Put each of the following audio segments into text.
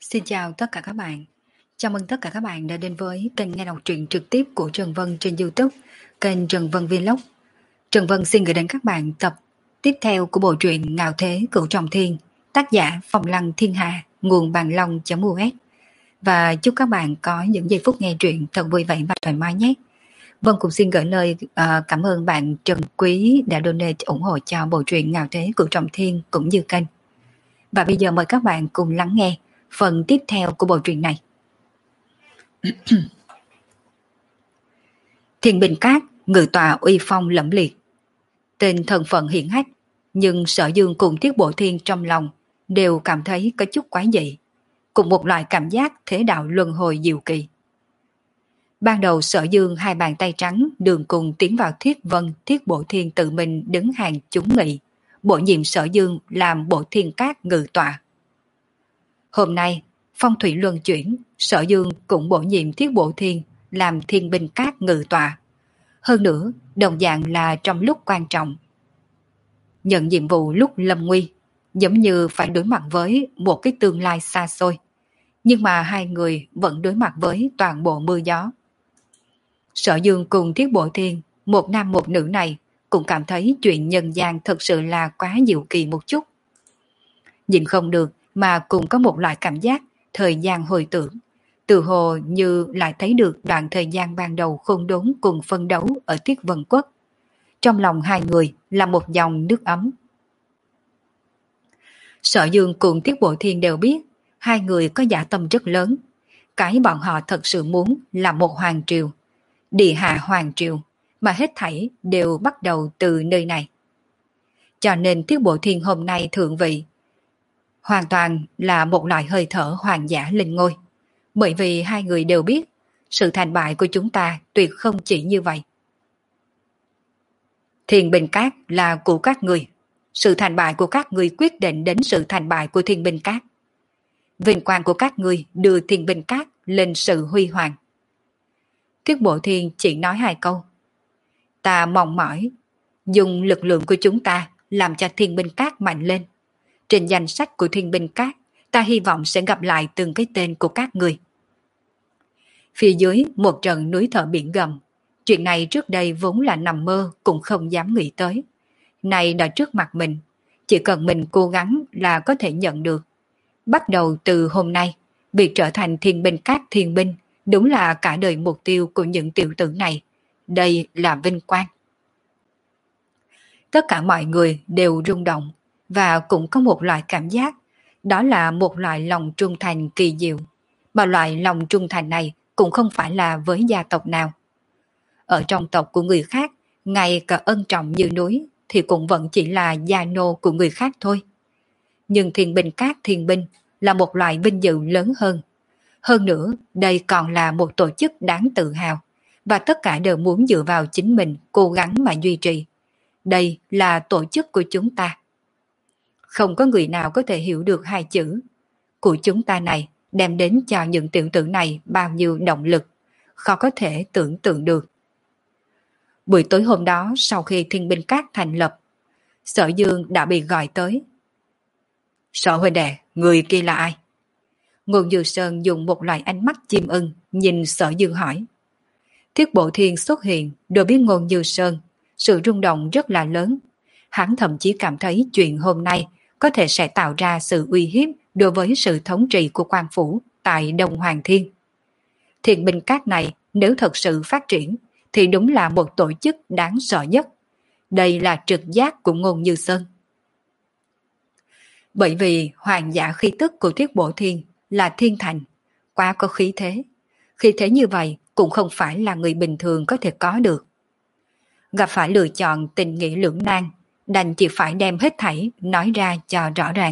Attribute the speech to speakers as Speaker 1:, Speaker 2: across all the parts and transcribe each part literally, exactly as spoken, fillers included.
Speaker 1: Xin chào tất cả các bạn. Chào mừng tất cả các bạn đã đến với kênh nghe đọc truyện trực tiếp của Trần Vân trên YouTube, kênh Trần Vân Vlog. Trần Vân xin gửi đến các bạn tập tiếp theo của bộ truyện Ngạo Thế Cửu Trọng Thiên, tác giả Phong Lăng Thiên Hà, nguồn bàn long.us. Và chúc các bạn có những giây phút nghe truyện thật vui vẻ và thoải mái nhé. Vân cũng xin gửi lời uh, cảm ơn bạn Trần Quý đã donate ủng hộ cho bộ truyện Ngạo Thế Cửu Trọng Thiên cũng như kênh. Và bây giờ mời các bạn cùng lắng nghe phần tiếp theo của bộ truyện này. Thiên Bình Cát, ngự tọa uy phong lẫm liệt. Tên thân phận hiển hách, nhưng Sở Dương cùng Tiết Bộ Thiên trong lòng đều cảm thấy có chút quái dị, cùng một loại cảm giác thế đạo luân hồi diệu kỳ. Ban đầu Sở Dương hai bàn tay trắng đường cùng tiến vào Thiết Vân, Tiết Bộ Thiên tự mình đứng hàng chúng nghị, bổ nhiệm Sở Dương làm Bộ Thiên Cát ngự tọa. Hôm nay, phong thủy luân chuyển, Sở Dương cũng bổ nhiệm Thiết Bộ Thiên làm Thiên Bình Cát ngự tọa. Hơn nữa, đồng dạng là trong lúc quan trọng. Nhận nhiệm vụ lúc lâm nguy, giống như phải đối mặt với một cái tương lai xa xôi. Nhưng mà hai người vẫn đối mặt với toàn bộ mưa gió. Sở Dương cùng Thiết Bộ Thiên, một nam một nữ này, cũng cảm thấy chuyện nhân gian thật sự là quá diệu kỳ một chút. Nhìn không được mà cũng có một loại cảm giác thời gian hồi tưởng, từ hồ như lại thấy được đoạn thời gian ban đầu khôn đốn cùng phân đấu ở Tiết Vân Quốc. Trong lòng hai người là một dòng nước ấm. Sở Dương cùng Tiết Bộ Thiên đều biết hai người có dã tâm rất lớn. Cái bọn họ thật sự muốn là một hoàng triều, địa hạ hoàng triều, mà hết thảy đều bắt đầu từ nơi này. Cho nên Tiết Bộ Thiên hôm nay thượng vị hoàn toàn là một loại hơi thở hoàng giả lên ngôi. Bởi vì hai người đều biết sự thành bại của chúng ta tuyệt không chỉ như vậy. Thiên Bình Cát là của các người. Sự thành bại của các người quyết định đến sự thành bại của Thiên Bình Cát. Vinh quang của các người đưa Thiên Bình Cát lên sự huy hoàng. Tiết Bộ Thiên chỉ nói hai câu. Ta mong mỏi dùng lực lượng của chúng ta làm cho Thiên Bình Cát mạnh lên. Trên danh sách của Thiên Bình Cát, ta hy vọng sẽ gặp lại từng cái tên của các người. Phía dưới một trận núi thở biển gầm. Chuyện này trước đây vốn là nằm mơ cũng không dám nghĩ tới. Này đã trước mặt mình, chỉ cần mình cố gắng là có thể nhận được. Bắt đầu từ hôm nay, việc trở thành Thiên Bình Cát thiên binh đúng là cả đời mục tiêu của những tiểu tử này. Đây là vinh quang. Tất cả mọi người đều rung động và cũng có một loại cảm giác, đó là một loại lòng trung thành kỳ diệu. Mà loại lòng trung thành này cũng không phải là với gia tộc nào. Ở trong tộc của người khác, ngay cả ân trọng như núi thì cũng vẫn chỉ là gia nô của người khác thôi. Nhưng Thiên Bình Cát thiên binh là một loại vinh dự lớn hơn. Hơn nữa, đây còn là một tổ chức đáng tự hào, và tất cả đều muốn dựa vào chính mình cố gắng mà duy trì. Đây là tổ chức của chúng ta. Không có người nào có thể hiểu được hai chữ của chúng ta này đem đến cho những tiểu tử này bao nhiêu động lực, khó có thể tưởng tượng được. Buổi tối hôm đó, sau khi Thiên Bình Cát thành lập, Sở Dương đã bị gọi tới. Sở huynh đệ, người kia là ai? Ngôn Dư Sơn dùng một loại ánh mắt chim ưng nhìn Sở Dương hỏi. Thiết Bộ Thiên xuất hiện, đều biết Ngôn Dư Sơn, sự rung động rất là lớn. Hắn thậm chí cảm thấy chuyện hôm nay có thể sẽ tạo ra sự uy hiếp đối với sự thống trị của quan phủ tại Đông Hoàng Thiên. Thiên Bình Cát này nếu thật sự phát triển thì đúng là một tổ chức đáng sợ nhất. Đây là trực giác của Ngôn Như Sơn. Bởi vì hoàng giả khí tức của Thiết Bộ Thiên là thiên thành, quá có khí thế. Khí thế như vậy cũng không phải là người bình thường có thể có được. Gặp phải lựa chọn tình nghĩa lưỡng nan, đành chỉ phải đem hết thảy nói ra cho rõ ràng.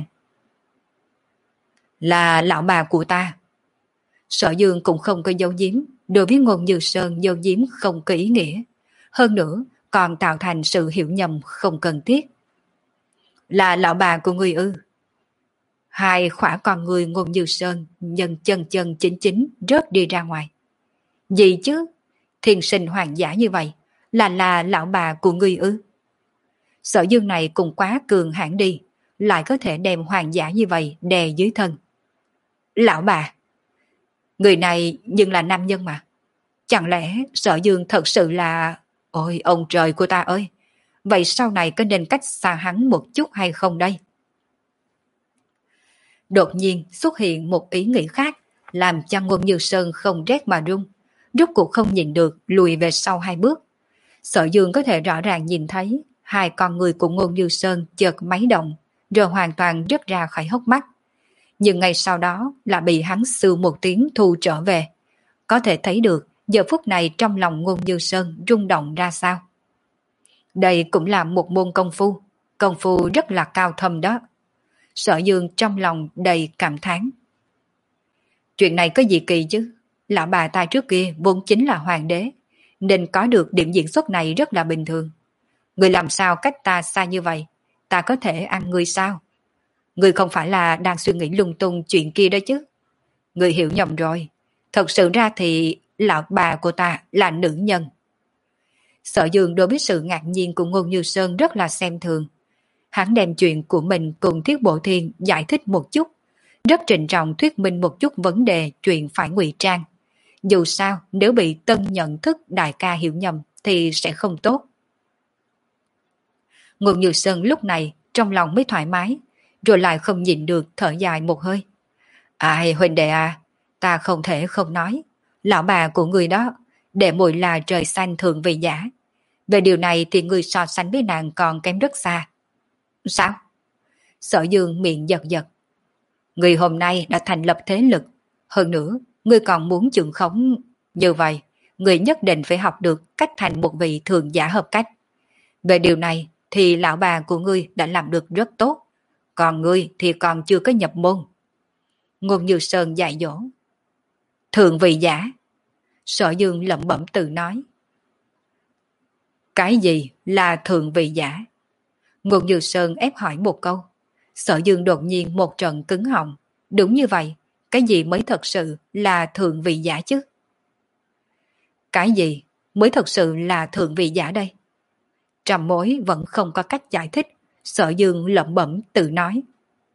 Speaker 1: Là lão bà của ta. Sở Dương cũng không có dấu giếm, đối với Ngôn Như Sơn dấu giếm không có ý nghĩa. Hơn nữa còn tạo thành sự hiểu nhầm không cần thiết. Là lão bà của người ư? Hai khỏa con người Ngôn Như Sơn nhân chân chân chính chính rớt đi ra ngoài. Gì chứ? Thiên sinh hoàng giả như vậy là là lão bà của người ư? Sở Dương này cũng quá cường hãn đi, lại có thể đem hoàng giả như vậy đè dưới thân. Lão bà, người này nhưng là nam nhân mà. Chẳng lẽ Sở Dương thật sự là... Ôi ông trời của ta ơi! Vậy sau này có nên cách xa hắn một chút hay không đây? Đột nhiên xuất hiện một ý nghĩ khác, làm cho Ngôn Như Sơn không rét mà run, rốt cuộc không nhìn được lùi về sau hai bước. Sở Dương có thể rõ ràng nhìn thấy hai con người của Ngôn Như Sơn chợt máy động, rồi hoàn toàn rớt ra khỏi hốc mắt. Nhưng ngay sau đó là bị hắn sưu một tiếng thu trở về. Có thể thấy được giờ phút này trong lòng Ngôn Như Sơn rung động ra sao. Đây cũng là một môn công phu, công phu rất là cao thâm đó. Sở Dương trong lòng đầy cảm thán. Chuyện này có gì kỳ chứ? Lão bà ta trước kia vốn chính là hoàng đế, nên có được điểm diễn xuất này rất là bình thường. Người làm sao cách ta xa như vậy? Ta có thể ăn người sao? Người không phải là đang suy nghĩ lung tung chuyện kia đó chứ? Người hiểu nhầm rồi. Thật sự ra thì lão bà của ta là nữ nhân. Sở Dương đối với sự ngạc nhiên của Ngôn Như Sơn rất là xem thường. Hắn đem chuyện của mình cùng Thiết Bộ Thiên giải thích một chút, rất trịnh trọng thuyết minh một chút vấn đề chuyện phải ngụy trang. Dù sao, nếu bị tân nhận thức đại ca hiểu nhầm thì sẽ không tốt. Ngôn Như Sơn lúc này trong lòng mới thoải mái, rồi lại không nhịn được thở dài một hơi. Ai huynh đệ à, ta không thể không nói, lão bà của người đó, đệ muội là trời xanh thường vì giả. Về điều này thì người so sánh với nàng còn kém rất xa. Sao? Sở Dương miệng giật giật. Người hôm nay đã thành lập thế lực, hơn nữa, người còn muốn trưởng khống. Như vậy, người nhất định phải học được cách thành một vị thường giả hợp cách. Về điều này thì lão bà của ngươi đã làm được rất tốt, còn ngươi thì còn chưa có nhập môn. Ngôn Như Sơn dạy dỗ. Thường vị giả. Sở Dương lẩm bẩm tự nói. Cái gì là thường vị giả? Ngôn Như Sơn ép hỏi một câu. Sở Dương đột nhiên một trận cứng họng. Đúng như vậy, cái gì mới thật sự là thượng vị giả chứ? Cái gì mới thật sự là thượng vị giả đây? Trầm mối vẫn không có cách giải thích. Sở Dương lẩm bẩm tự nói.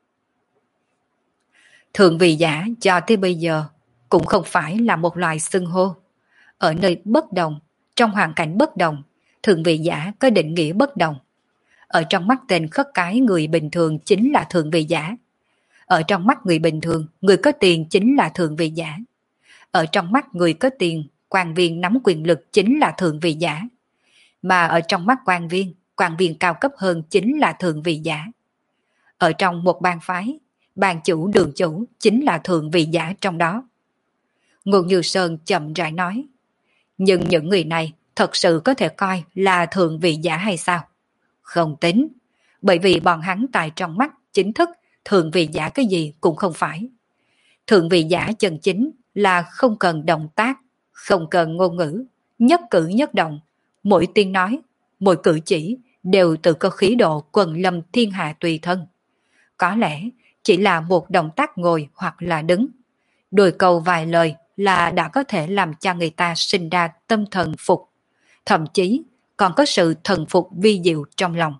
Speaker 1: Thượng vị giả cho tới bây giờ cũng không phải là một loài xưng hô. Ở nơi bất đồng, trong hoàn cảnh bất đồng, thượng vị giả có định nghĩa bất đồng. Ở trong mắt tên khất cái người bình thường chính là thượng vị giả. Ở trong mắt người bình thường, người có tiền chính là thượng vị giả. Ở trong mắt người có tiền, quan viên nắm quyền lực chính là thượng vị giả. Mà ở trong mắt quan viên, quan viên cao cấp hơn chính là thượng vị giả. Ở trong một bang phái, bang chủ đường chủ chính là thượng vị giả trong đó. Ngôn Như Sơn chậm rãi nói. Nhưng những người này thật sự có thể coi là thượng vị giả hay sao? Không tính, bởi vì bọn hắn tại trong mắt chính thức thượng vị giả cái gì cũng không phải. Thượng vị giả chân chính là không cần động tác, không cần ngôn ngữ, nhất cử nhất động, mỗi tiếng nói, mỗi cử chỉ đều tự có khí độ quần lâm thiên hạ tùy thân. Có lẽ chỉ là một động tác ngồi hoặc là đứng, đôi câu vài lời là đã có thể làm cho người ta sinh ra tâm thần phục, thậm chí còn có sự thần phục vi diệu trong lòng.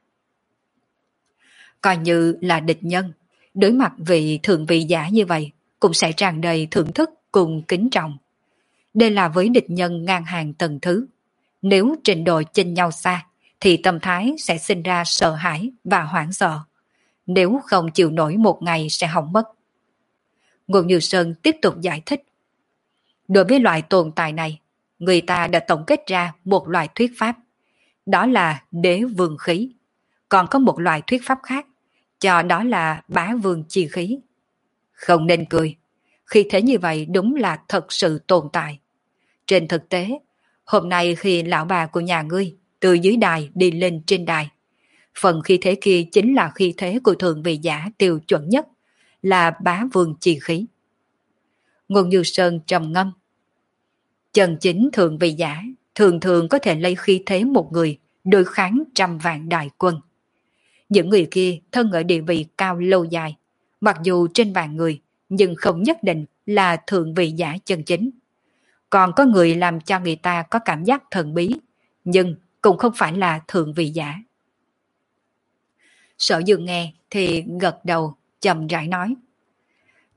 Speaker 1: Coi như là địch nhân, đối mặt vị thượng vị giả như vậy cũng sẽ tràn đầy thưởng thức cùng kính trọng. Đây là với địch nhân ngang hàng tầng thứ. Nếu trình độ chênh nhau xa thì tâm thái sẽ sinh ra sợ hãi và hoảng sợ. Nếu không chịu nổi một ngày sẽ hỏng mất. Ngôn Như Sơn tiếp tục giải thích. Đối với loại tồn tại này, người ta đã tổng kết ra một loại thuyết pháp. Đó là đế vương khí. Còn có một loại thuyết pháp khác, cho đó là bá vương chi khí. Không nên cười. Khi thế như vậy đúng là thật sự tồn tại. Trên thực tế, hôm nay khi lão bà của nhà ngươi từ dưới đài đi lên trên đài, phần khí thế kia chính là khí thế của thượng vị giả tiêu chuẩn nhất, là bá vương chi khí. Ngôn Như Sơn trầm ngâm. Chân chính thượng vị giả thường thường có thể lấy khí thế một người đối kháng trăm vạn đại quân. Những người kia thân ở địa vị cao lâu dài, mặc dù trên vạn người nhưng không nhất định là thượng vị giả chân chính. Còn có người làm cho người ta có cảm giác thần bí, nhưng cũng không phải là thượng vị giả. Sở Dương nghe thì gật đầu chậm rãi nói.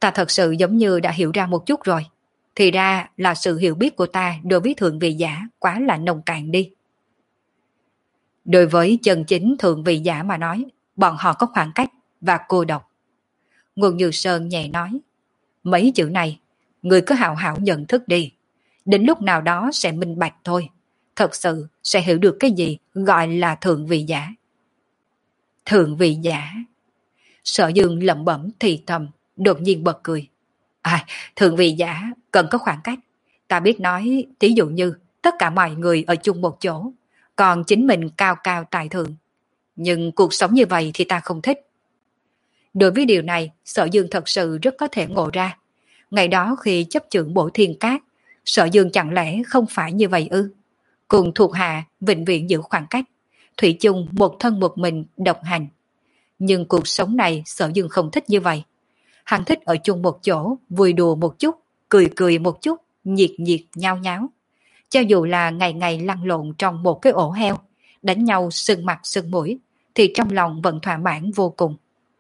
Speaker 1: Ta thật sự giống như đã hiểu ra một chút rồi. Thì ra là sự hiểu biết của ta đối với thượng vị giả quá là nông cạn đi. Đối với chân chính thượng vị giả mà nói, bọn họ có khoảng cách và cô độc. Ngôn Như Sơn nhẹ nói, mấy chữ này, người cứ hào hảo nhận thức đi. Đến lúc nào đó sẽ minh bạch thôi. Thật sự sẽ hiểu được cái gì gọi là thượng vị giả. Thượng vị giả. Sở Dương lẩm bẩm thì thầm, đột nhiên bật cười. À, thượng vị giả cần có khoảng cách. Ta biết nói, ví dụ như tất cả mọi người ở chung một chỗ, còn chính mình cao cao tại thượng. Nhưng cuộc sống như vậy thì ta không thích. Đối với điều này, Sở Dương thật sự rất có thể ngộ ra. Ngày đó khi chấp trưởng Bổ Thiên Cát, Sở Dương chẳng lẽ không phải như vậy ư? Cùng thuộc hạ vĩnh viễn giữ khoảng cách, thủy chung một thân một mình độc hành. Nhưng cuộc sống này Sở Dương không thích như vậy. Hắn thích ở chung một chỗ, vui đùa một chút, cười cười một chút, nhiệt nhiệt nhao nháo. Cho dù là ngày ngày lăn lộn trong một cái ổ heo, đánh nhau sưng mặt sưng mũi, thì trong lòng vẫn thỏa mãn vô cùng.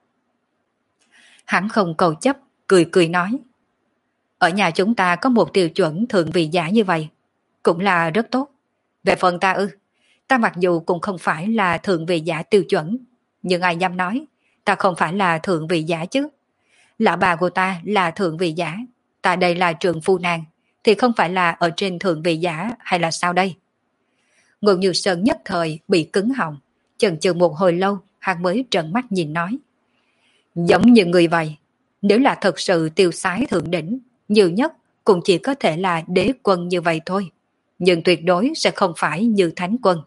Speaker 1: Hắn không cầu chấp, cười cười nói. Ở nhà chúng ta có một tiêu chuẩn thượng vị giả như vậy, cũng là rất tốt. Về phần ta ư, ta mặc dù cũng không phải là thượng vị giả tiêu chuẩn, nhưng ai dám nói, ta không phải là thượng vị giả chứ. Lão bà của ta là thượng vị giả, ta đây là trượng phu nàng, thì không phải là ở trên thượng vị giả hay là sao đây? Ngôn Như Sơn nhất thời bị cứng họng, chần chừ một hồi lâu, hắn mới trợn mắt nhìn nói. Giống như người vậy, nếu là thật sự tiêu sái thượng đỉnh, nhiều nhất cũng chỉ có thể là đế quân như vậy thôi, nhưng tuyệt đối sẽ không phải như thánh quân.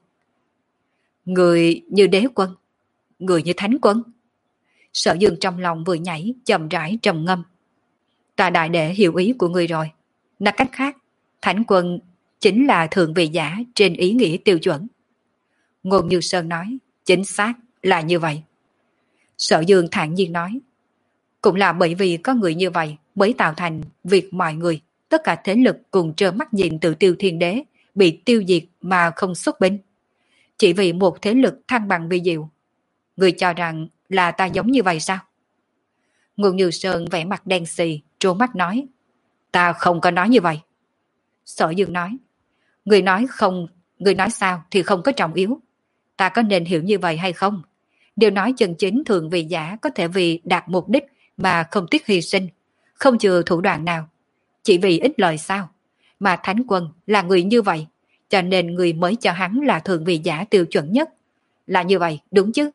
Speaker 1: Người như đế quân? Người như thánh quân? Sở Dương trong lòng vừa nhảy, chậm rãi trầm ngâm. Ta đại đệ hiểu ý của người rồi. Nói cách khác, thánh quân chính là thượng vị giả trên ý nghĩa tiêu chuẩn. Ngôn Như Sơn nói, chính xác là như vậy. Sở Dương thản nhiên nói, cũng là bởi vì có người như vậy mới tạo thành việc mọi người, tất cả thế lực cùng trơ mắt nhìn Tự Tiêu Thiên Đế bị tiêu diệt mà không xuất binh. Chỉ vì một thế lực thăng bằng vi diệu. Người cho rằng là ta giống như vậy sao? Ngôn Như Sơn vẻ mặt đen xì, trố mắt nói, ta không có nói như vậy. Sở Dương nói, người nói không, người nói sao thì không có trọng yếu. Ta có nên hiểu như vậy hay không? Điều nói chân chính thượng vị giả có thể vì đạt mục đích mà không tiếc hy sinh, không chừa thủ đoạn nào. Chỉ vì ích lợi sao? Mà thánh quân là người như vậy, cho nên người mới cho hắn là thượng vị giả tiêu chuẩn nhất. Là như vậy, đúng chứ?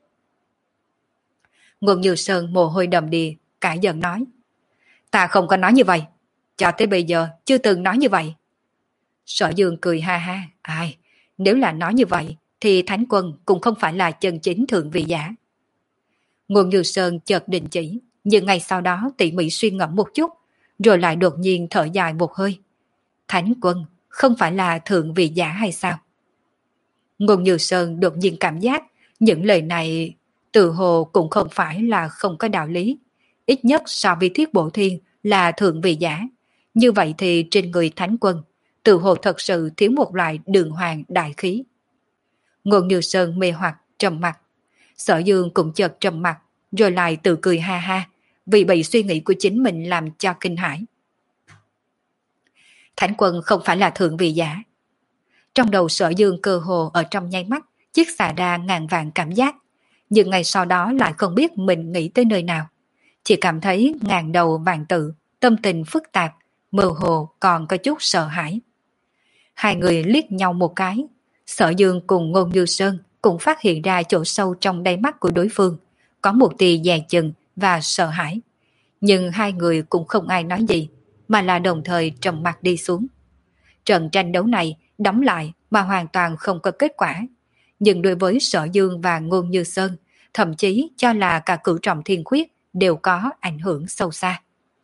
Speaker 1: Ngôn Như Sơn mồ hôi đầm đìa, cãi giận nói. Ta không có nói như vậy, cho tới bây giờ chưa từng nói như vậy. Sở Dương cười ha ha, ai, nếu là nói như vậy, thì thánh quân cũng không phải là chân chính thượng vị giả. Ngôn Như Sơn chợt đình chỉ, nhưng ngay sau đó tỉ mỉ suy ngẫm một chút, rồi lại đột nhiên thở dài một hơi. Thánh quân không phải là thượng vị giả hay sao? Ngôn Như Sơn đột nhiên cảm giác những lời này tự hồ cũng không phải là không có đạo lý. Ít nhất so với Thiết Bổ Thiên là thượng vị giả. Như vậy thì trên người thánh quân, tự hồ thật sự thiếu một loại đường hoàng đại khí. Ngôn Như Sơn mê hoặc trầm mặt. Sở Dương cũng chợt trầm mặt, rồi lại tự cười ha ha, vì bị suy nghĩ của chính mình làm cho kinh hãi. Thánh quân không phải là thượng vị giả. Trong đầu Sở Dương cơ hồ ở trong nháy mắt, chiếc xà ra ngàn vạn cảm giác, nhưng ngày sau đó lại không biết mình nghĩ tới nơi nào. Chỉ cảm thấy ngàn đầu vạn tự, tâm tình phức tạp, mơ hồ còn có chút sợ hãi. Hai người liếc nhau một cái, Sở Dương cùng Ngôn Như Sơn cũng phát hiện ra chỗ sâu trong đáy mắt của đối phương, có một tia dè chừng và sợ hãi. Nhưng hai người cũng không ai nói gì, mà là đồng thời trầm mặt đi xuống. Trận tranh đấu này đóng lại mà hoàn toàn không có kết quả. Nhưng đối với Sở Dương và Ngôn Như Sơn, thậm chí cho là cả Cửu Trọng Thiên Khuyết đều có ảnh hưởng sâu xa.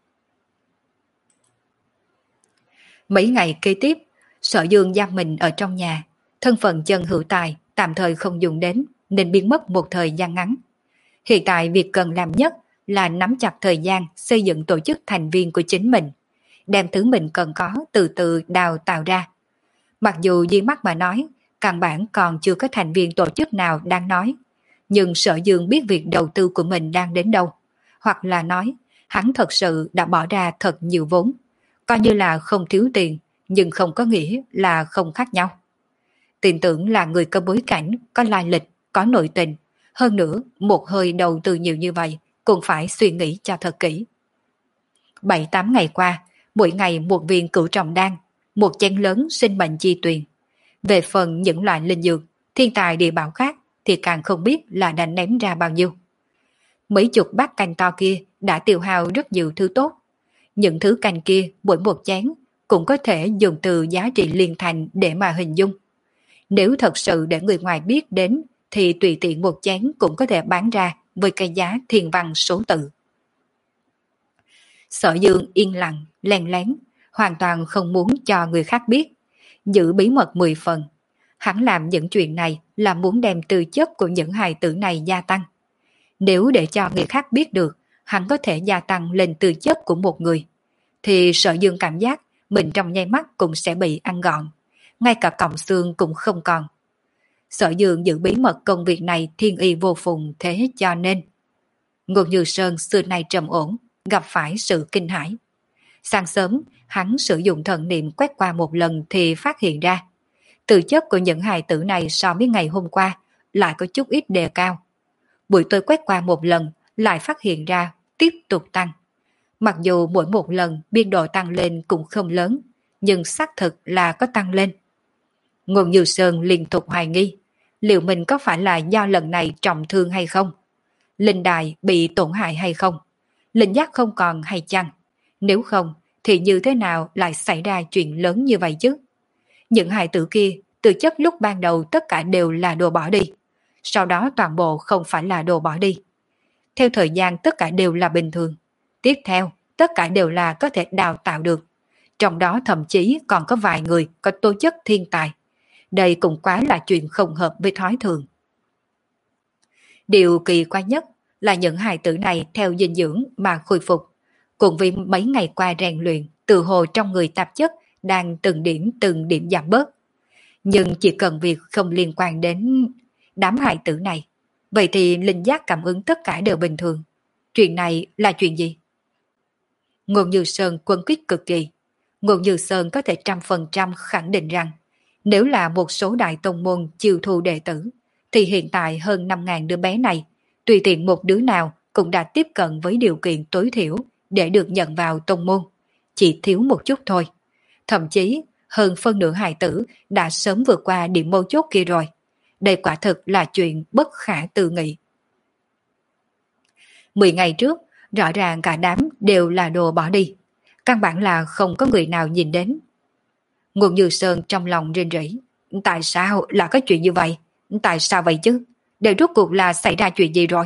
Speaker 1: Mấy ngày kế tiếp, Sở Dương giam mình ở trong nhà, thân phận chân hữu tài tạm thời không dùng đến nên biến mất một thời gian ngắn. Hiện tại việc cần làm nhất là nắm chặt thời gian xây dựng tổ chức thành viên của chính mình, đem thứ mình cần có từ từ đào tạo ra. Mặc dù dưới mắt mà nói, căn bản còn chưa có thành viên tổ chức nào đang nói, nhưng Sở Dương biết việc đầu tư của mình đang đến đâu, hoặc là nói, Hắn thật sự đã bỏ ra thật nhiều vốn, coi như là không thiếu tiền, nhưng không có nghĩa là không khác nhau. Tin tưởng là người có bối cảnh, có lai lịch, có nội tình, hơn nữa một hơi đầu tư nhiều như vậy cũng phải suy nghĩ cho thật kỹ. Bảy tám ngày qua, mỗi ngày một viên cửu trọng đan, một chén lớn sinh mệnh chi tuyền. Về phần những loại linh dược, thiên tài địa bảo khác thì càng không biết là đã ném ra bao nhiêu. Mấy chục bát canh to kia đã tiêu hao rất nhiều thứ tốt. Những thứ canh kia mỗi một chén cũng có thể dùng từ giá trị liên thành để mà hình dung. Nếu thật sự để người ngoài biết đến thì tùy tiện một chén cũng có thể bán ra với cái giá thiên văn số tự. Sở Dương yên lặng, len lén, hoàn toàn không muốn cho người khác biết, giữ bí mật mười phần. Hắn làm những chuyện này là muốn đem tư chất của những hài tử này gia tăng. Nếu để cho người khác biết được, hắn có thể gia tăng lên tư chất của một người, thì Sở Dương cảm giác mình trong nháy mắt cũng sẽ bị ăn gọn, ngay cả cọng xương cũng không còn. Sở Dương giữ bí mật công việc này thiên y vô phùng, thế cho nên Ngô Như Sơn xưa nay trầm ổn, gặp phải sự kinh hãi. Sáng sớm, hắn sử dụng thần niệm quét qua một lần thì phát hiện ra tư chất của những hài tử này so với ngày hôm qua lại có chút ít đề cao. Buổi tối quét qua một lần lại phát hiện ra tiếp tục tăng. Mặc dù mỗi một lần biên độ tăng lên cũng không lớn, nhưng xác thực là có tăng lên. Ngô Như Sơn liên tục hoài nghi, liệu mình có phải là do lần này trọng thương hay không? Linh đài bị tổn hại hay không? Linh giác không còn hay chăng? Nếu không, thì như thế nào lại xảy ra chuyện lớn như vậy chứ? Những hài tử kia, từ chất lúc ban đầu tất cả đều là đồ bỏ đi. Sau đó toàn bộ không phải là đồ bỏ đi. Theo thời gian tất cả đều là bình thường. Tiếp theo, tất cả đều là có thể đào tạo được. Trong đó thậm chí còn có vài người có tố chất thiên tài. Đây cũng quá là chuyện không hợp với thói thường. Điều kỳ quái nhất là những hài tử này theo dinh dưỡng mà khôi phục. Cùng vì mấy ngày qua rèn luyện, tự hồ trong người tạp chất đang từng điểm từng điểm giảm bớt. Nhưng chỉ cần việc không liên quan đến đám hài tử này, vậy thì linh giác cảm ứng tất cả đều bình thường. Chuyện này là chuyện gì? Ngô Như Sơn quân quyết cực kỳ. Ngô Như Sơn có thể trăm phần trăm khẳng định rằng nếu là một số đại tông môn chiêu thu đệ tử, thì hiện tại hơn năm nghìn đứa bé này, tùy tiện một đứa nào cũng đã tiếp cận với điều kiện tối thiểu để được nhận vào tông môn. Chỉ thiếu một chút thôi. Thậm chí hơn phân nửa hài tử đã sớm vượt qua điểm mấu chốt kia rồi. Đây quả thực là chuyện bất khả tư nghị. Mười ngày trước, rõ ràng cả đám đều là đồ bỏ đi. Căn bản là không có người nào nhìn đến. Ngô Như Sơn trong lòng rên rỉ. Tại sao là có chuyện như vậy? Tại sao vậy chứ? Đều rốt cuộc là xảy ra chuyện gì rồi?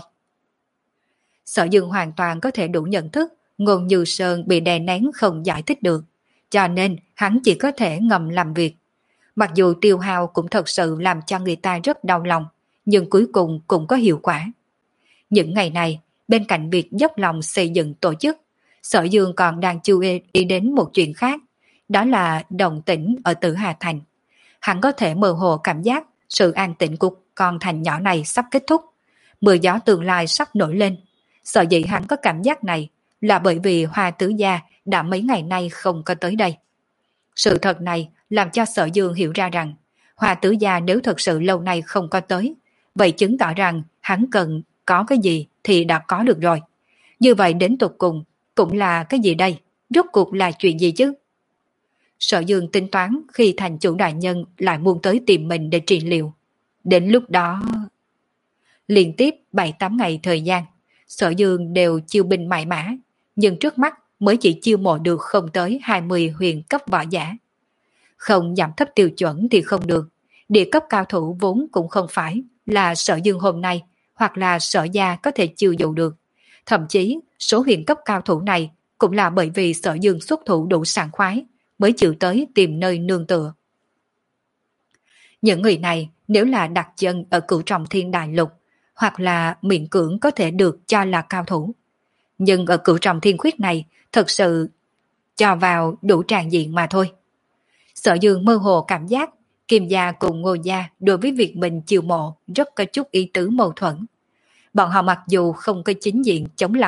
Speaker 1: Sở Dương hoàn toàn có thể đủ nhận thức Ngô Như Sơn bị đè nén không giải thích được. Cho nên hắn chỉ có thể ngầm làm việc. Mặc dù tiêu hao cũng thật sự làm cho người ta rất đau lòng, nhưng cuối cùng cũng có hiệu quả. Những ngày này, bên cạnh việc dốc lòng xây dựng tổ chức, Sở Dương còn đang chú ý đến một chuyện khác, đó là động tĩnh ở Tử Hà Thành. Hắn có thể mơ hồ cảm giác sự an tĩnh của con thành nhỏ này sắp kết thúc, mưa gió tương lai sắp nổi lên. Sở dĩ hắn có cảm giác này là bởi vì Hoa Tứ Gia đã mấy ngày nay không có tới đây. Sự thật này làm cho Sở Dương hiểu ra rằng Hoa Tứ Gia nếu thật sự lâu nay không có tới, vậy chứng tỏ rằng hắn cần có cái gì thì đã có được rồi. Như vậy đến tột cùng cũng là cái gì đây? Rốt cuộc là chuyện gì chứ? Sở Dương tính toán khi thành chủ đại nhân lại muốn tới tìm mình để trị liệu. Đến lúc đó... Liên tiếp bảy tám ngày thời gian, Sở Dương đều chiêu binh mãi mã, nhưng trước mắt mới chỉ chiêu mộ được không tới hai mươi huyền cấp võ giả. Không giảm thấp tiêu chuẩn thì không được, địa cấp cao thủ vốn cũng không phải là Sở Dương hôm nay hoặc là Sở Gia có thể chiêu dụ được. Thậm chí số huyền cấp cao thủ này cũng là bởi vì Sở Dương xuất thủ đủ sảng khoái mới chịu tới tìm nơi nương tựa. Những người này nếu là đặt chân ở Cửu Trọng Thiên Đại Lục hoặc là miễn cưỡng có thể được cho là cao thủ. Nhưng ở Cửu Trọng Thiên Khuyết này thật sự cho vào đủ tràn diện mà thôi. Sở Dương mơ hồ cảm giác Kim Gia cùng Ngô Gia đối với việc mình chiều mộ rất có chút ý tứ mâu thuẫn. Bọn họ mặc dù không có chính diện chống lại,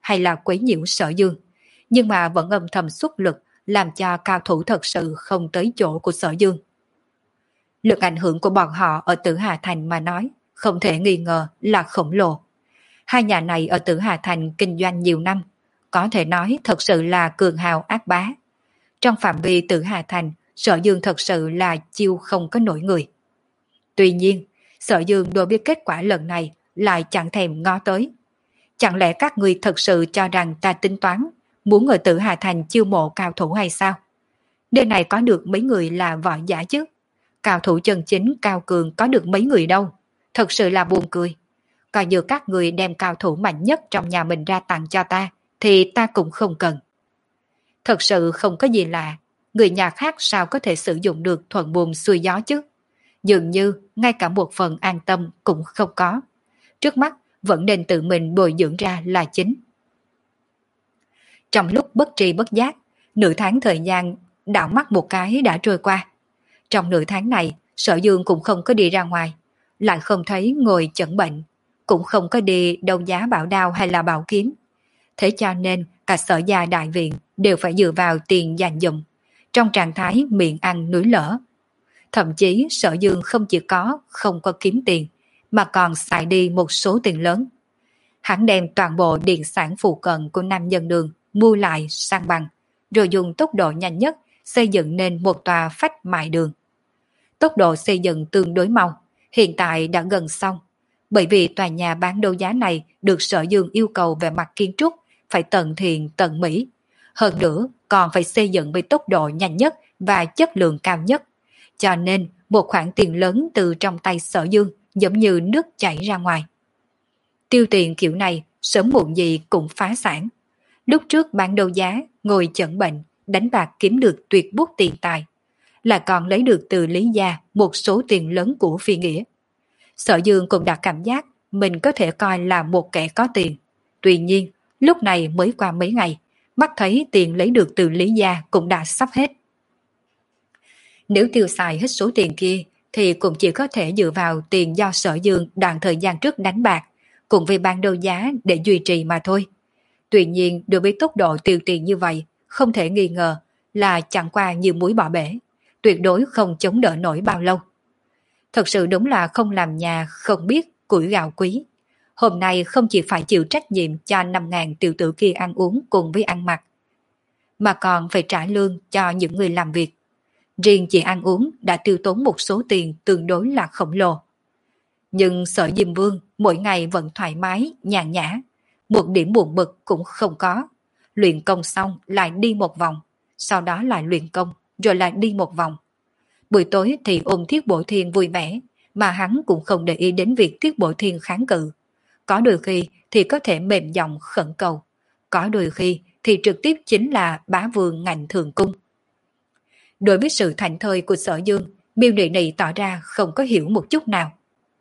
Speaker 1: hay là quấy nhiễu Sở Dương, nhưng mà vẫn âm thầm xuất lực làm cho cao thủ thật sự không tới chỗ của Sở Dương. Lực ảnh hưởng của bọn họ ở Tử Hà Thành mà nói, không thể nghi ngờ là khổng lồ. Hai nhà này ở Tử Hà Thành kinh doanh nhiều năm, có thể nói thật sự là cường hào ác bá. Trong phạm vi Tử Hà Thành, Sở Dương thật sự là chiêu không có nổi người. Tuy nhiên, Sở Dương đối với kết quả lần này lại chẳng thèm ngó tới. Chẳng lẽ các người thật sự cho rằng ta tính toán muốn ở Tử Hà Thành chiêu mộ cao thủ hay sao? Nơi này có được mấy người là võ giả chứ? Cao thủ chân chính cao cường có được mấy người đâu? Thật sự là buồn cười. Coi như các người đem cao thủ mạnh nhất trong nhà mình ra tặng cho ta, thì ta cũng không cần. Thật sự không có gì lạ, người nhà khác sao có thể sử dụng được thuận buồm xuôi gió chứ? Dường như ngay cả một phần an tâm cũng không có. Trước mắt vẫn nên tự mình bồi dưỡng ra là chính. Trong lúc bất tri bất giác, nửa tháng thời gian đảo mắt một cái đã trôi qua. Trong nửa tháng này, Sở Dương cũng không có đi ra ngoài, lại không thấy ngồi chẩn bệnh, cũng không có đi đấu giá bảo đao hay là bảo kiếm. Thế cho nên cả Sở gia đại viện đều phải dựa vào tiền dành dụm, trong trạng thái miệng ăn núi lở. Thậm chí Sở Dương không chỉ có không có kiếm tiền, mà còn xài đi một số tiền lớn. Hắn đem toàn bộ điện sản phụ cận của Nam Nhân Đường mua lại sang bằng, rồi dùng tốc độ nhanh nhất xây dựng nên một tòa phách mại đường. Tốc độ xây dựng tương đối mau, hiện tại đã gần xong, bởi vì tòa nhà bán đấu giá này được Sở Dương yêu cầu về mặt kiến trúc phải tận thiện tận mỹ. Hơn nữa còn phải xây dựng với tốc độ nhanh nhất và chất lượng cao nhất. Cho nên một khoản tiền lớn từ trong tay Sở Dương giống như nước chảy ra ngoài. Tiêu tiền kiểu này sớm muộn gì cũng phá sản. Lúc trước bán đấu giá, ngồi chẩn bệnh, đánh bạc kiếm được tuyệt bút tiền tài, là còn lấy được từ Lý gia một số tiền lớn của phi nghĩa. Sở Dương cũng đã cảm giác mình có thể coi là một kẻ có tiền. Tuy nhiên, lúc này mới qua mấy ngày, mắt thấy tiền lấy được từ Lý gia cũng đã sắp hết. Nếu tiêu xài hết số tiền kia, thì cũng chỉ có thể dựa vào tiền do Sở Dương đoạn thời gian trước đánh bạc, cùng với bán đấu giá để duy trì mà thôi. Tuy nhiên, đối với tốc độ tiêu tiền như vậy, không thể nghi ngờ là chẳng qua như muối bỏ bể, tuyệt đối không chống đỡ nổi bao lâu. Thật sự đúng là không làm nhà không biết củi gạo quý. Hôm nay không chỉ phải chịu trách nhiệm cho năm ngàn tiểu tử kia ăn uống cùng với ăn mặc, mà còn phải trả lương cho những người làm việc. Riêng chỉ ăn uống đã tiêu tốn một số tiền tương đối là khổng lồ. Nhưng Sở Diêm Vương mỗi ngày vẫn thoải mái, nhàn nhã, một điểm buồn bực cũng không có. Luyện công xong lại đi một vòng, sau đó lại luyện công, rồi lại đi một vòng. Buổi tối thì ôm Thiết Bổ Thiên vui vẻ, mà hắn cũng không để ý đến việc Thiết Bổ Thiên kháng cự. Có đôi khi thì có thể mềm giọng khẩn cầu, có đôi khi thì trực tiếp chính là bá vương ngạnh thường cung. Đối với sự thảnh thơi của Sở Dương, Miêu Nị Nị tỏ ra không có hiểu một chút nào.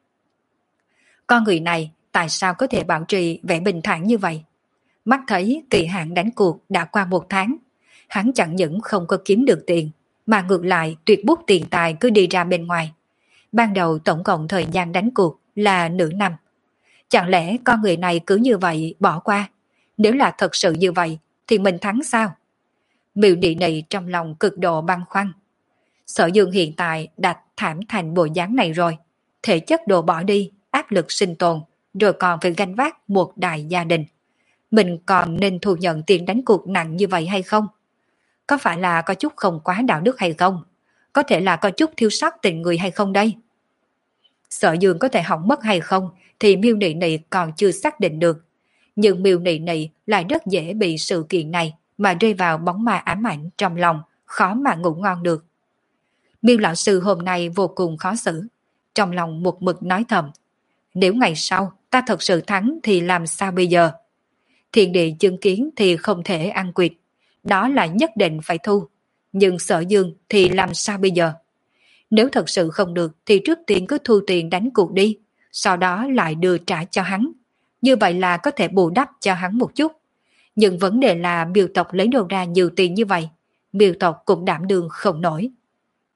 Speaker 1: Con người này tại sao có thể bảo trì vẻ bình thản như vậy? Mắt thấy kỳ hạn đánh cuộc đã qua một tháng, hắn chẳng những không có kiếm được tiền, mà ngược lại tuyệt bút tiền tài cứ đi ra bên ngoài. Ban đầu tổng cộng thời gian đánh cuộc là nửa năm. Chẳng lẽ con người này cứ như vậy bỏ qua? Nếu là thật sự như vậy thì mình thắng sao? Miêu Nị Nị trong lòng cực độ băn khoăn. Sở Dương hiện tại đã thảm thành bộ dáng này rồi, thể chất đồ bỏ đi, áp lực sinh tồn, rồi còn phải gánh vác một đại gia đình. Mình còn nên thu nhận tiền đánh cuộc nặng như vậy hay không? Có phải là có chút không quá đạo đức hay không? Có thể là có chút thiếu sót tình người hay không đây? Sở Dương có thể hỏng mất hay không thì Miêu Nị Nị còn chưa xác định được. Nhưng Miêu Nị Nị lại rất dễ bị sự kiện này mà rơi vào bóng ma ám ảnh trong lòng, khó mà ngủ ngon được. Miêu lão sư hôm nay vô cùng khó xử, trong lòng một mực nói thầm. Nếu ngày sau ta thật sự thắng thì làm sao bây giờ? Thiên địa chứng kiến thì không thể ăn quỵt, đó là nhất định phải thu. Nhưng Sở Dương thì làm sao bây giờ? Nếu thật sự không được thì trước tiên cứ thu tiền đánh cuộc đi, sau đó lại đưa trả cho hắn. Như vậy là có thể bù đắp cho hắn một chút. Nhưng vấn đề là Miêu tộc lấy đâu ra nhiều tiền như vậy, Miêu tộc cũng đảm đương không nổi.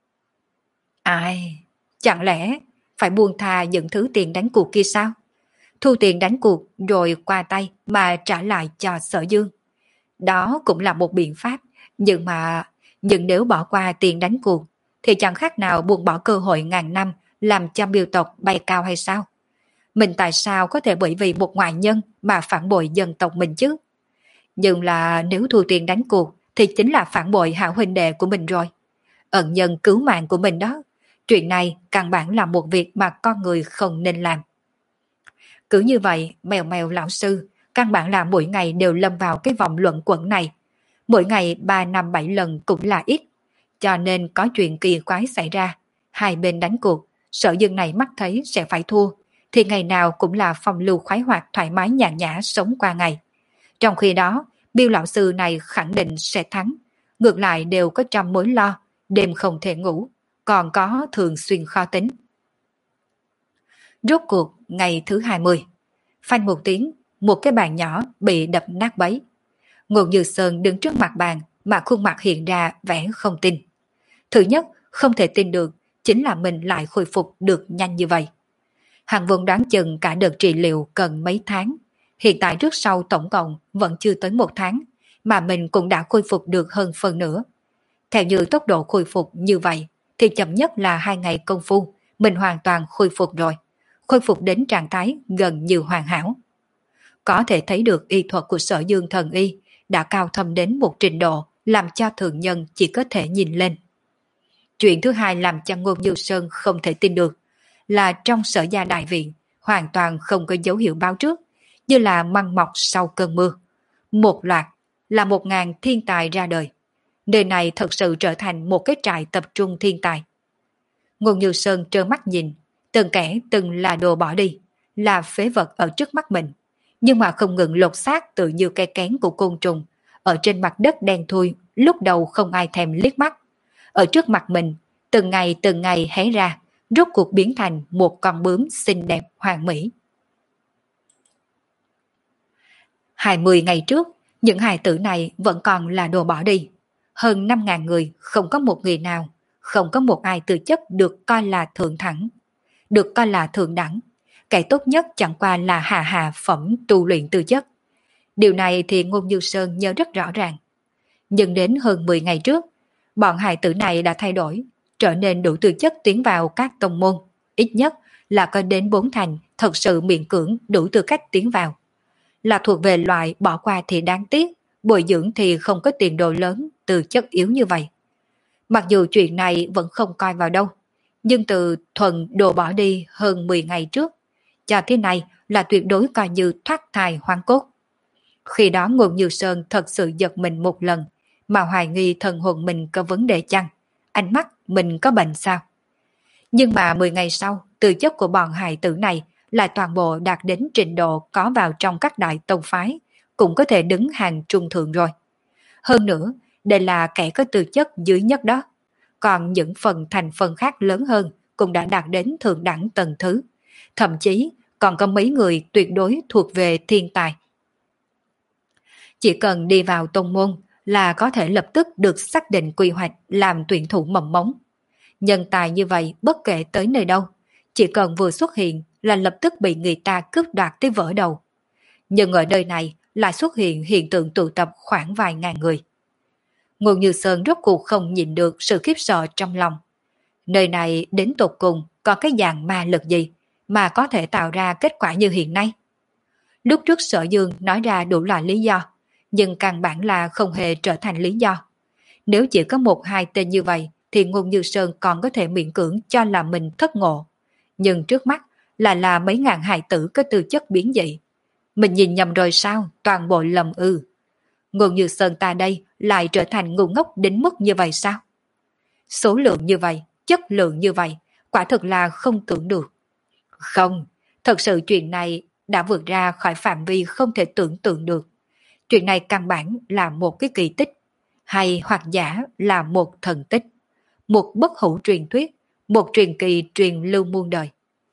Speaker 1: Ai, chẳng lẽ phải buông tha những thứ tiền đánh cuộc kia sao? thu tiền đánh cuộc rồi qua tay mà trả lại cho Sở Dương. Đó cũng là một biện pháp, nhưng mà nhưng nếu bỏ qua tiền đánh cuộc thì chẳng khác nào buông bỏ cơ hội ngàn năm làm cho Miêu tộc bay cao hay sao? Mình tại sao có thể bởi vì một ngoại nhân mà phản bội dân tộc mình chứ? Nhưng là nếu thu tiền đánh cuộc thì chính là phản bội hảo huynh đệ của mình rồi. Ẩn nhân cứu mạng của mình đó. Chuyện này căn bản là một việc mà con người không nên làm. Cứ như vậy, mèo mèo lão sư, căn bản là mỗi ngày đều lâm vào cái vòng luẩn quẩn này. Mỗi ngày ba năm bảy lần cũng là ít. Cho nên có chuyện kỳ quái xảy ra. Hai bên đánh cuộc, Sở Dương này mắt thấy sẽ phải thua, thì ngày nào cũng là phong lưu khoái hoạt thoải mái nhàn nhã sống qua ngày. Trong khi đó, Bill lão sư này khẳng định sẽ thắng. Ngược lại đều có trăm mối lo, đêm không thể ngủ, còn có thường xuyên khó tính. Rốt cuộc, ngày thứ hai mươi. Phanh một tiếng, một cái bàn nhỏ bị đập nát bấy. Ngô Như Sơn đứng trước mặt bàn mà khuôn mặt hiện ra vẻ không tin. Thứ nhất, không thể tin được chính là mình lại khôi phục được nhanh như vậy. Hàng vốn đoán chừng cả đợt trị liệu cần mấy tháng. Hiện tại trước sau tổng cộng vẫn chưa tới một tháng, mà mình cũng đã khôi phục được hơn phần nữa. Theo như tốc độ khôi phục như vậy, thì chậm nhất là hai ngày công phu, mình hoàn toàn khôi phục rồi. Khôi phục đến trạng thái gần như hoàn hảo. Có thể thấy được y thuật của Sở Dương thần y đã cao thâm đến một trình độ làm cho thường nhân chỉ có thể nhìn lên. Chuyện thứ hai làm cho Ngô Như Sơn không thể tin được là trong Sở gia đại viện hoàn toàn không có dấu hiệu báo trước, như là măng mọc sau cơn mưa. Một loạt là một ngàn thiên tài ra đời. Nơi này thật sự trở thành một cái trại tập trung thiên tài. Ngô Như Sơn trơ mắt nhìn, từng kẻ từng là đồ bỏ đi, là phế vật ở trước mắt mình, nhưng mà không ngừng lột xác tự như cây kén của côn trùng, ở trên mặt đất đen thui, lúc đầu không ai thèm liếc mắt. Ở trước mặt mình, từng ngày từng ngày hé ra, rốt cuộc biến thành một con bướm xinh đẹp hoàn mỹ. Hai mươi ngày trước, những hài tử này vẫn còn là đồ bỏ đi. Hơn năm ngàn người, không có một người nào, không có một ai tư chất được coi là thượng thẳng, được coi là thượng đẳng. Cái tốt nhất chẳng qua là hạ hạ phẩm tu luyện tư chất. Điều này thì Ngô Như Sơn nhớ rất rõ ràng. Nhưng đến hơn mười ngày trước, bọn hài tử này đã thay đổi, trở nên đủ tư chất tiến vào các tông môn. Ít nhất là có đến bốn thành thật sự miễn cưỡng đủ tư cách tiến vào. Là thuộc về loại bỏ qua thì đáng tiếc, bồi dưỡng thì không có tiền đồ lớn, tư chất yếu như vậy. Mặc dù chuyện này vẫn không coi vào đâu, nhưng từ thuần đồ bỏ đi hơn mười ngày trước, cho thế này là tuyệt đối coi như thoát thai hoang cốt. Khi đó Ngô Như Sơn thật sự giật mình một lần, mà hoài nghi thần hồn mình có vấn đề chăng, ánh mắt mình có bệnh sao. Nhưng mà mười ngày sau, tư chất của bọn hài tử này lại toàn bộ đạt đến trình độ có vào trong các đại tông phái, cũng có thể đứng hàng trung thượng rồi. Hơn nữa, đây là kẻ có tư chất dưới nhất đó. Còn những phần thành phần khác lớn hơn cũng đã đạt đến thượng đẳng tầng thứ. Thậm chí còn có mấy người tuyệt đối thuộc về thiên tài. Chỉ cần đi vào tông môn là có thể lập tức được xác định quy hoạch làm tuyển thủ mầm mống. Nhân tài như vậy bất kể tới nơi đâu, chỉ cần vừa xuất hiện là lập tức bị người ta cướp đoạt tới vỡ đầu. Nhưng ở nơi này lại xuất hiện hiện tượng tụ tập khoảng vài ngàn người. Ngô Như Sơn rốt cuộc không nhìn được sự khiếp sợ trong lòng. Nơi này đến tột cùng có cái dạng ma lực gì mà có thể tạo ra kết quả như hiện nay? Lúc trước Sở Dương nói ra đủ loại lý do, nhưng căn bản là không hề trở thành lý do. Nếu chỉ có một hai tên như vậy thì Ngô Như Sơn còn có thể miễn cưỡng cho là mình thất ngộ. Nhưng trước mắt là là mấy ngàn hài tử có tư chất biến dị. Mình nhìn nhầm rồi sao? Toàn bộ lầm ư? Ngô Như Sơn ta đây lại trở thành ngu ngốc đến mức như vậy sao? Số lượng như vậy, chất lượng như vậy, quả thực là không tưởng được. Không, thật sự chuyện này đã vượt ra khỏi phạm vi không thể tưởng tượng được. Chuyện này căn bản là một cái kỳ tích, hay hoặc giả là một thần tích, một bất hủ truyền thuyết, một truyền kỳ truyền lưu muôn đời.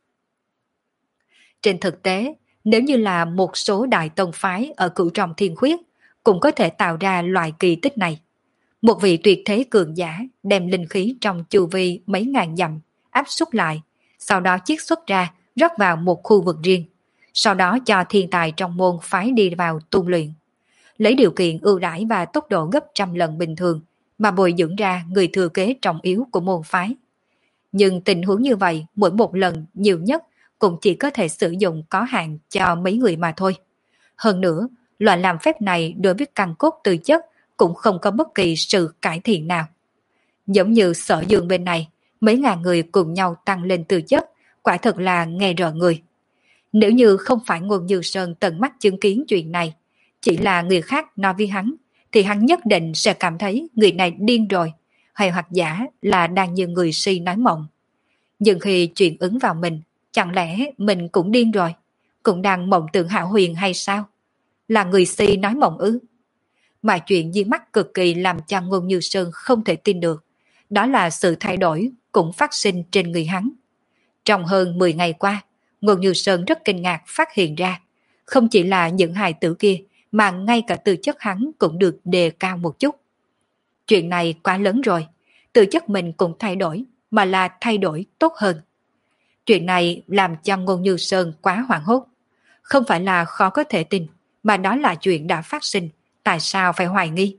Speaker 1: Trên thực tế, nếu như là một số đại tông phái ở cửu trọng thiên khuyết cũng có thể tạo ra loại kỳ tích này. Một vị tuyệt thế cường giả đem linh khí trong chu vi mấy ngàn dặm áp suất lại, sau đó chiết xuất ra rót vào một khu vực riêng. sau đó cho thiên tài trong môn phái đi vào tu luyện. Lấy điều kiện ưu đãi và tốc độ gấp trăm lần bình thường mà bồi dưỡng ra người thừa kế trọng yếu của môn phái. Nhưng tình huống như vậy mỗi một lần nhiều nhất cũng chỉ có thể sử dụng có hạn cho mấy người mà thôi. Hơn nữa, loại làm phép này đối với căn cốt tư chất cũng không có bất kỳ sự cải thiện nào. Giống như Sở Dương bên này, mấy ngàn người cùng nhau tăng lên tư chất, quả thật là nghe rợn người. Nếu như không phải Ngôn Như Sơn tận mắt chứng kiến chuyện này, chỉ là người khác nói với hắn, thì hắn nhất định sẽ cảm thấy người này điên rồi, hay hoặc giả là đang như người si nói mộng. Nhưng khi chuyện ứng vào mình, chẳng lẽ mình cũng điên rồi, cũng đang mộng tưởng hão huyền hay sao? Là người si nói mộng ư? Mà chuyện di mắt cực kỳ làm cho Ngôn Như Sơn không thể tin được, đó là sự thay đổi cũng phát sinh trên người hắn. Trong hơn mười ngày qua, Ngôn Như Sơn rất kinh ngạc phát hiện ra, không chỉ là những hài tử kia, mà ngay cả tư chất hắn cũng được đề cao một chút. Chuyện này quá lớn rồi, tư chất mình cũng thay đổi, mà là thay đổi tốt hơn. Chuyện này làm cho Ngôn Như Sơn quá hoảng hốt. Không phải là khó có thể tin, mà đó là chuyện đã phát sinh, tại sao phải hoài nghi?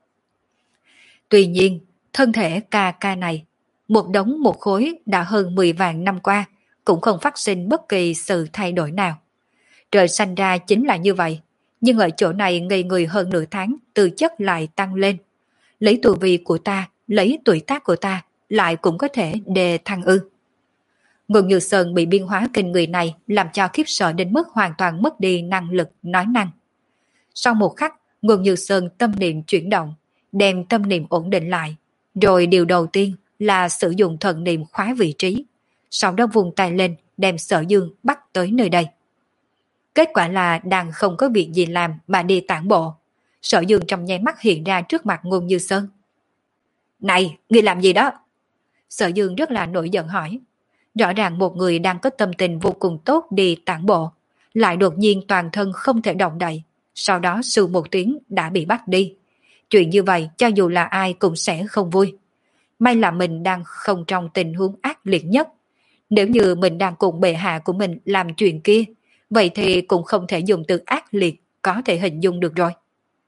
Speaker 1: Tuy nhiên, thân thể ca ca này, một đống một khối đã hơn mười vạn năm qua, cũng không phát sinh bất kỳ sự thay đổi nào. Trời sanh ra chính là như vậy, nhưng ở chỗ này ngây người hơn nửa tháng, tư chất lại tăng lên. Lấy tu vi của ta, lấy tuổi tác của ta, lại cũng có thể đề thăng ư. Ngôn Như Sơn bị biến hóa kinh người này làm cho khiếp sợ đến mức hoàn toàn mất đi năng lực nói năng. Sau một khắc, Ngôn Như Sơn tâm niệm chuyển động, đem tâm niệm ổn định lại, rồi điều đầu tiên là sử dụng thần niệm khóa vị trí, sau đó vùng tay lên đem Sở Dương bắt tới nơi đây. Kết quả là đang không có việc gì làm mà đi tản bộ. Sở Dương trong nháy mắt hiện ra trước mặt Ngôn Như Sơn. Này, ngươi làm gì đó? Sở Dương rất là nổi giận hỏi. Rõ ràng một người đang có tâm tình vô cùng tốt đi tản bộ, lại đột nhiên toàn thân không thể động đậy, sau đó sư một tiếng đã bị bắt đi. Chuyện như vậy cho dù là ai cũng sẽ không vui. May là mình đang không trong tình huống ác liệt nhất. Nếu như mình đang cùng bệ hạ của mình làm chuyện kia, vậy thì cũng không thể dùng từ ác liệt có thể hình dung được rồi.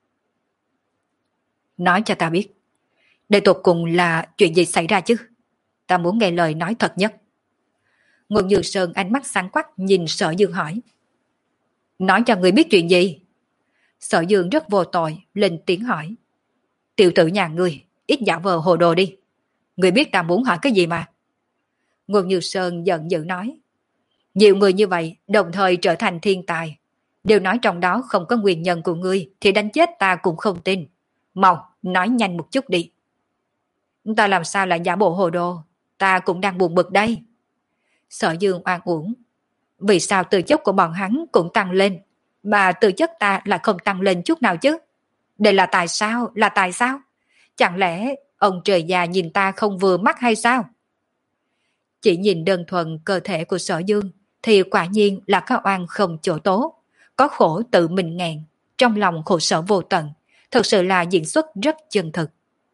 Speaker 1: Nói cho ta biết, để tột cùng là chuyện gì xảy ra chứ? Ta muốn nghe lời nói thật nhất. Ngôn Như Sơn ánh mắt sáng quắc nhìn Sở Dương hỏi. Nói cho người biết chuyện gì? Sở Dương rất vô tội, lên tiếng hỏi. Tiểu tử nhà ngươi, ít giả vờ hồ đồ đi. Người biết ta muốn hỏi cái gì mà? Ngôn Như Sơn giận dữ nói. Nhiều người như vậy đồng thời trở thành thiên tài, đều nói trong đó không có nguyên nhân của ngươi thì đánh chết ta cũng không tin. Mau, nói nhanh một chút đi. Ta làm sao lại giả bộ hồ đồ? Ta cũng đang buồn bực đây. Sở Dương oan uổng. Vì sao tư chất của bọn hắn cũng tăng lên, mà tư chất ta lại không tăng lên chút nào chứ? Đây là tại sao? Là tại sao? Chẳng lẽ ông trời già nhìn ta không vừa mắt hay sao? Chỉ nhìn đơn thuần cơ thể của Sở Dương thì quả nhiên là có oan không chỗ tố, có khổ tự mình nghẹn, trong lòng khổ sở vô tận, thật sự là diễn xuất rất chân thực.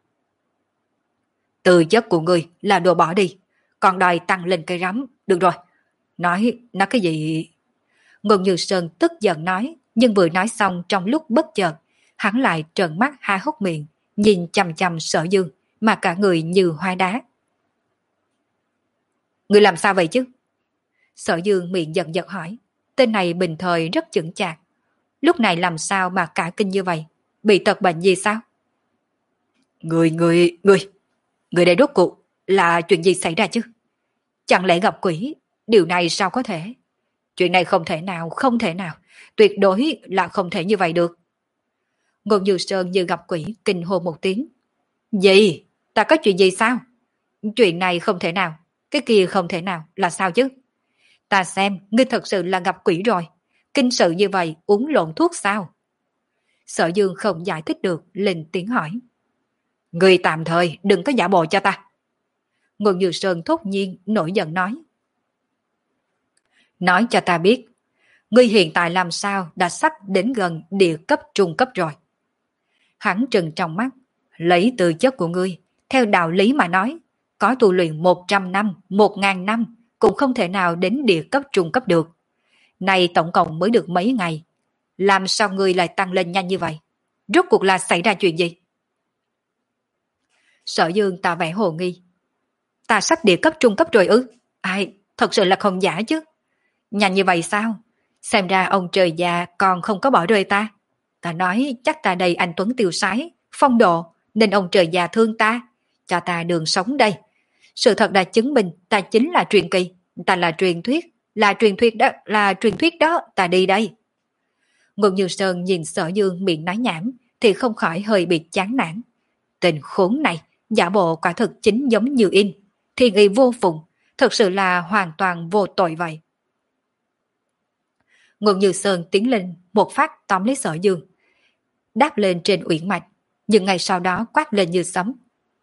Speaker 1: Tư chất của ngươi là đồ bỏ đi, còn đòi tăng lên cây rắm, được rồi. Nói, nói cái gì? Ngôn Như Sơn tức giận nói, nhưng vừa nói xong trong lúc bất chợt, hắn lại trợn mắt há hốc miệng, nhìn chằm chằm Sở Dương, mà cả người như hóa đá. Ngươi làm sao vậy chứ? Sở Dương miệng giật giật hỏi, tên này bình thời rất chững chạc, lúc này làm sao mà cả kinh như vậy, bị tật bệnh gì sao? Người, người, người, người đây rốt cuộc là chuyện gì xảy ra chứ? Chẳng lẽ gặp quỷ? Điều này sao có thể? Chuyện này không thể nào, không thể nào, tuyệt đối là không thể như vậy được. Ngôn Như Sơn như gặp quỷ, kinh hô một tiếng. Gì? Ta có chuyện gì sao? Chuyện này không thể nào, cái kia không thể nào, là sao chứ? Ta xem, ngươi thật sự là gặp quỷ rồi. Kinh sự như vậy, uống lộn thuốc sao? Sở Dương không giải thích được, lên tiếng hỏi. Ngươi tạm thời đừng có giả bộ cho ta. Ngôn Như Sơn thốt nhiên nổi giận nói. Nói cho ta biết, ngươi hiện tại làm sao đã sắp đến gần địa cấp trung cấp rồi. Hắn trừng trong mắt, lấy tư chất của ngươi, theo đạo lý mà nói, có tu luyện một trăm năm, một ngàn năm, cũng không thể nào đến địa cấp trung cấp được. Này tổng cộng mới được mấy ngày, làm sao ngươi lại tăng lên nhanh như vậy? Rốt cuộc là xảy ra chuyện gì? Sở Dương tỏ vẻ hồ nghi. Ta sắp địa cấp trung cấp rồi ư? Ai, thật sự là không giả chứ. Nhanh như vậy sao? Xem ra ông trời già còn không có bỏ rơi ta. Ta nói chắc ta đây anh Tuấn tiêu sái, phong độ, nên ông trời già thương ta, cho ta đường sống đây. Sự thật đã chứng minh ta chính là truyền kỳ, ta là truyền thuyết, là truyền thuyết đó, là truyền thuyết đó, ta đi đây. Ngôn Như Sơn nhìn Sở Dương miệng nói nhảm thì không khỏi hơi bị chán nản. Tình khốn này, giả bộ quả thực chính giống như in, thì nghi vô phùng, thật sự là hoàn toàn vô tội vậy. Ngôn Như Sơn tiến lên một phát tóm lấy Sở Dương, đáp lên trên uyển mạch, nhưng ngay sau đó quát lên như sấm.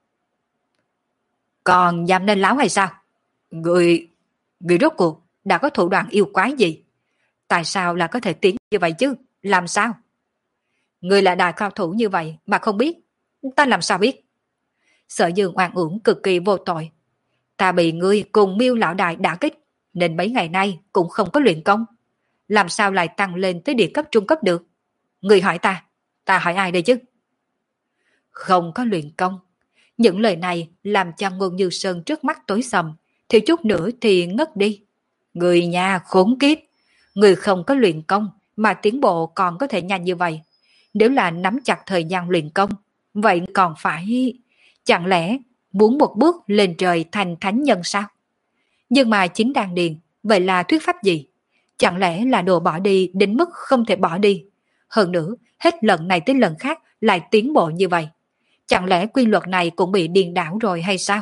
Speaker 1: Còn dám nên láo hay sao? Người, người rốt cuộc đã có thủ đoạn yêu quái gì? Tại sao là có thể tiến như vậy chứ? Làm sao? Người là đại cao thủ như vậy mà không biết, ta làm sao biết? Sở Dương oan uổng cực kỳ vô tội. Ta bị ngươi cùng Miêu lão đại đả kích, nên mấy ngày nay cũng không có luyện công. Làm sao lại tăng lên tới địa cấp trung cấp được? Ngươi hỏi ta, ta hỏi ai đây chứ? Không có luyện công. Những lời này làm cho Ngôn Như Sơn trước mắt tối sầm, thiếu chút nữa thì ngất đi. Người nhà khốn kiếp, người không có luyện công mà tiến bộ còn có thể nhanh như vậy. Nếu là nắm chặt thời gian luyện công, vậy còn phải... Chẳng lẽ muốn một bước lên trời thành thánh nhân sao? Nhưng mà chính đan điền, vậy là thuyết pháp gì? Chẳng lẽ là đồ bỏ đi đến mức không thể bỏ đi? Hơn nữa, hết lần này tới lần khác lại tiến bộ như vậy. Chẳng lẽ quy luật này cũng bị điên đảo rồi hay sao?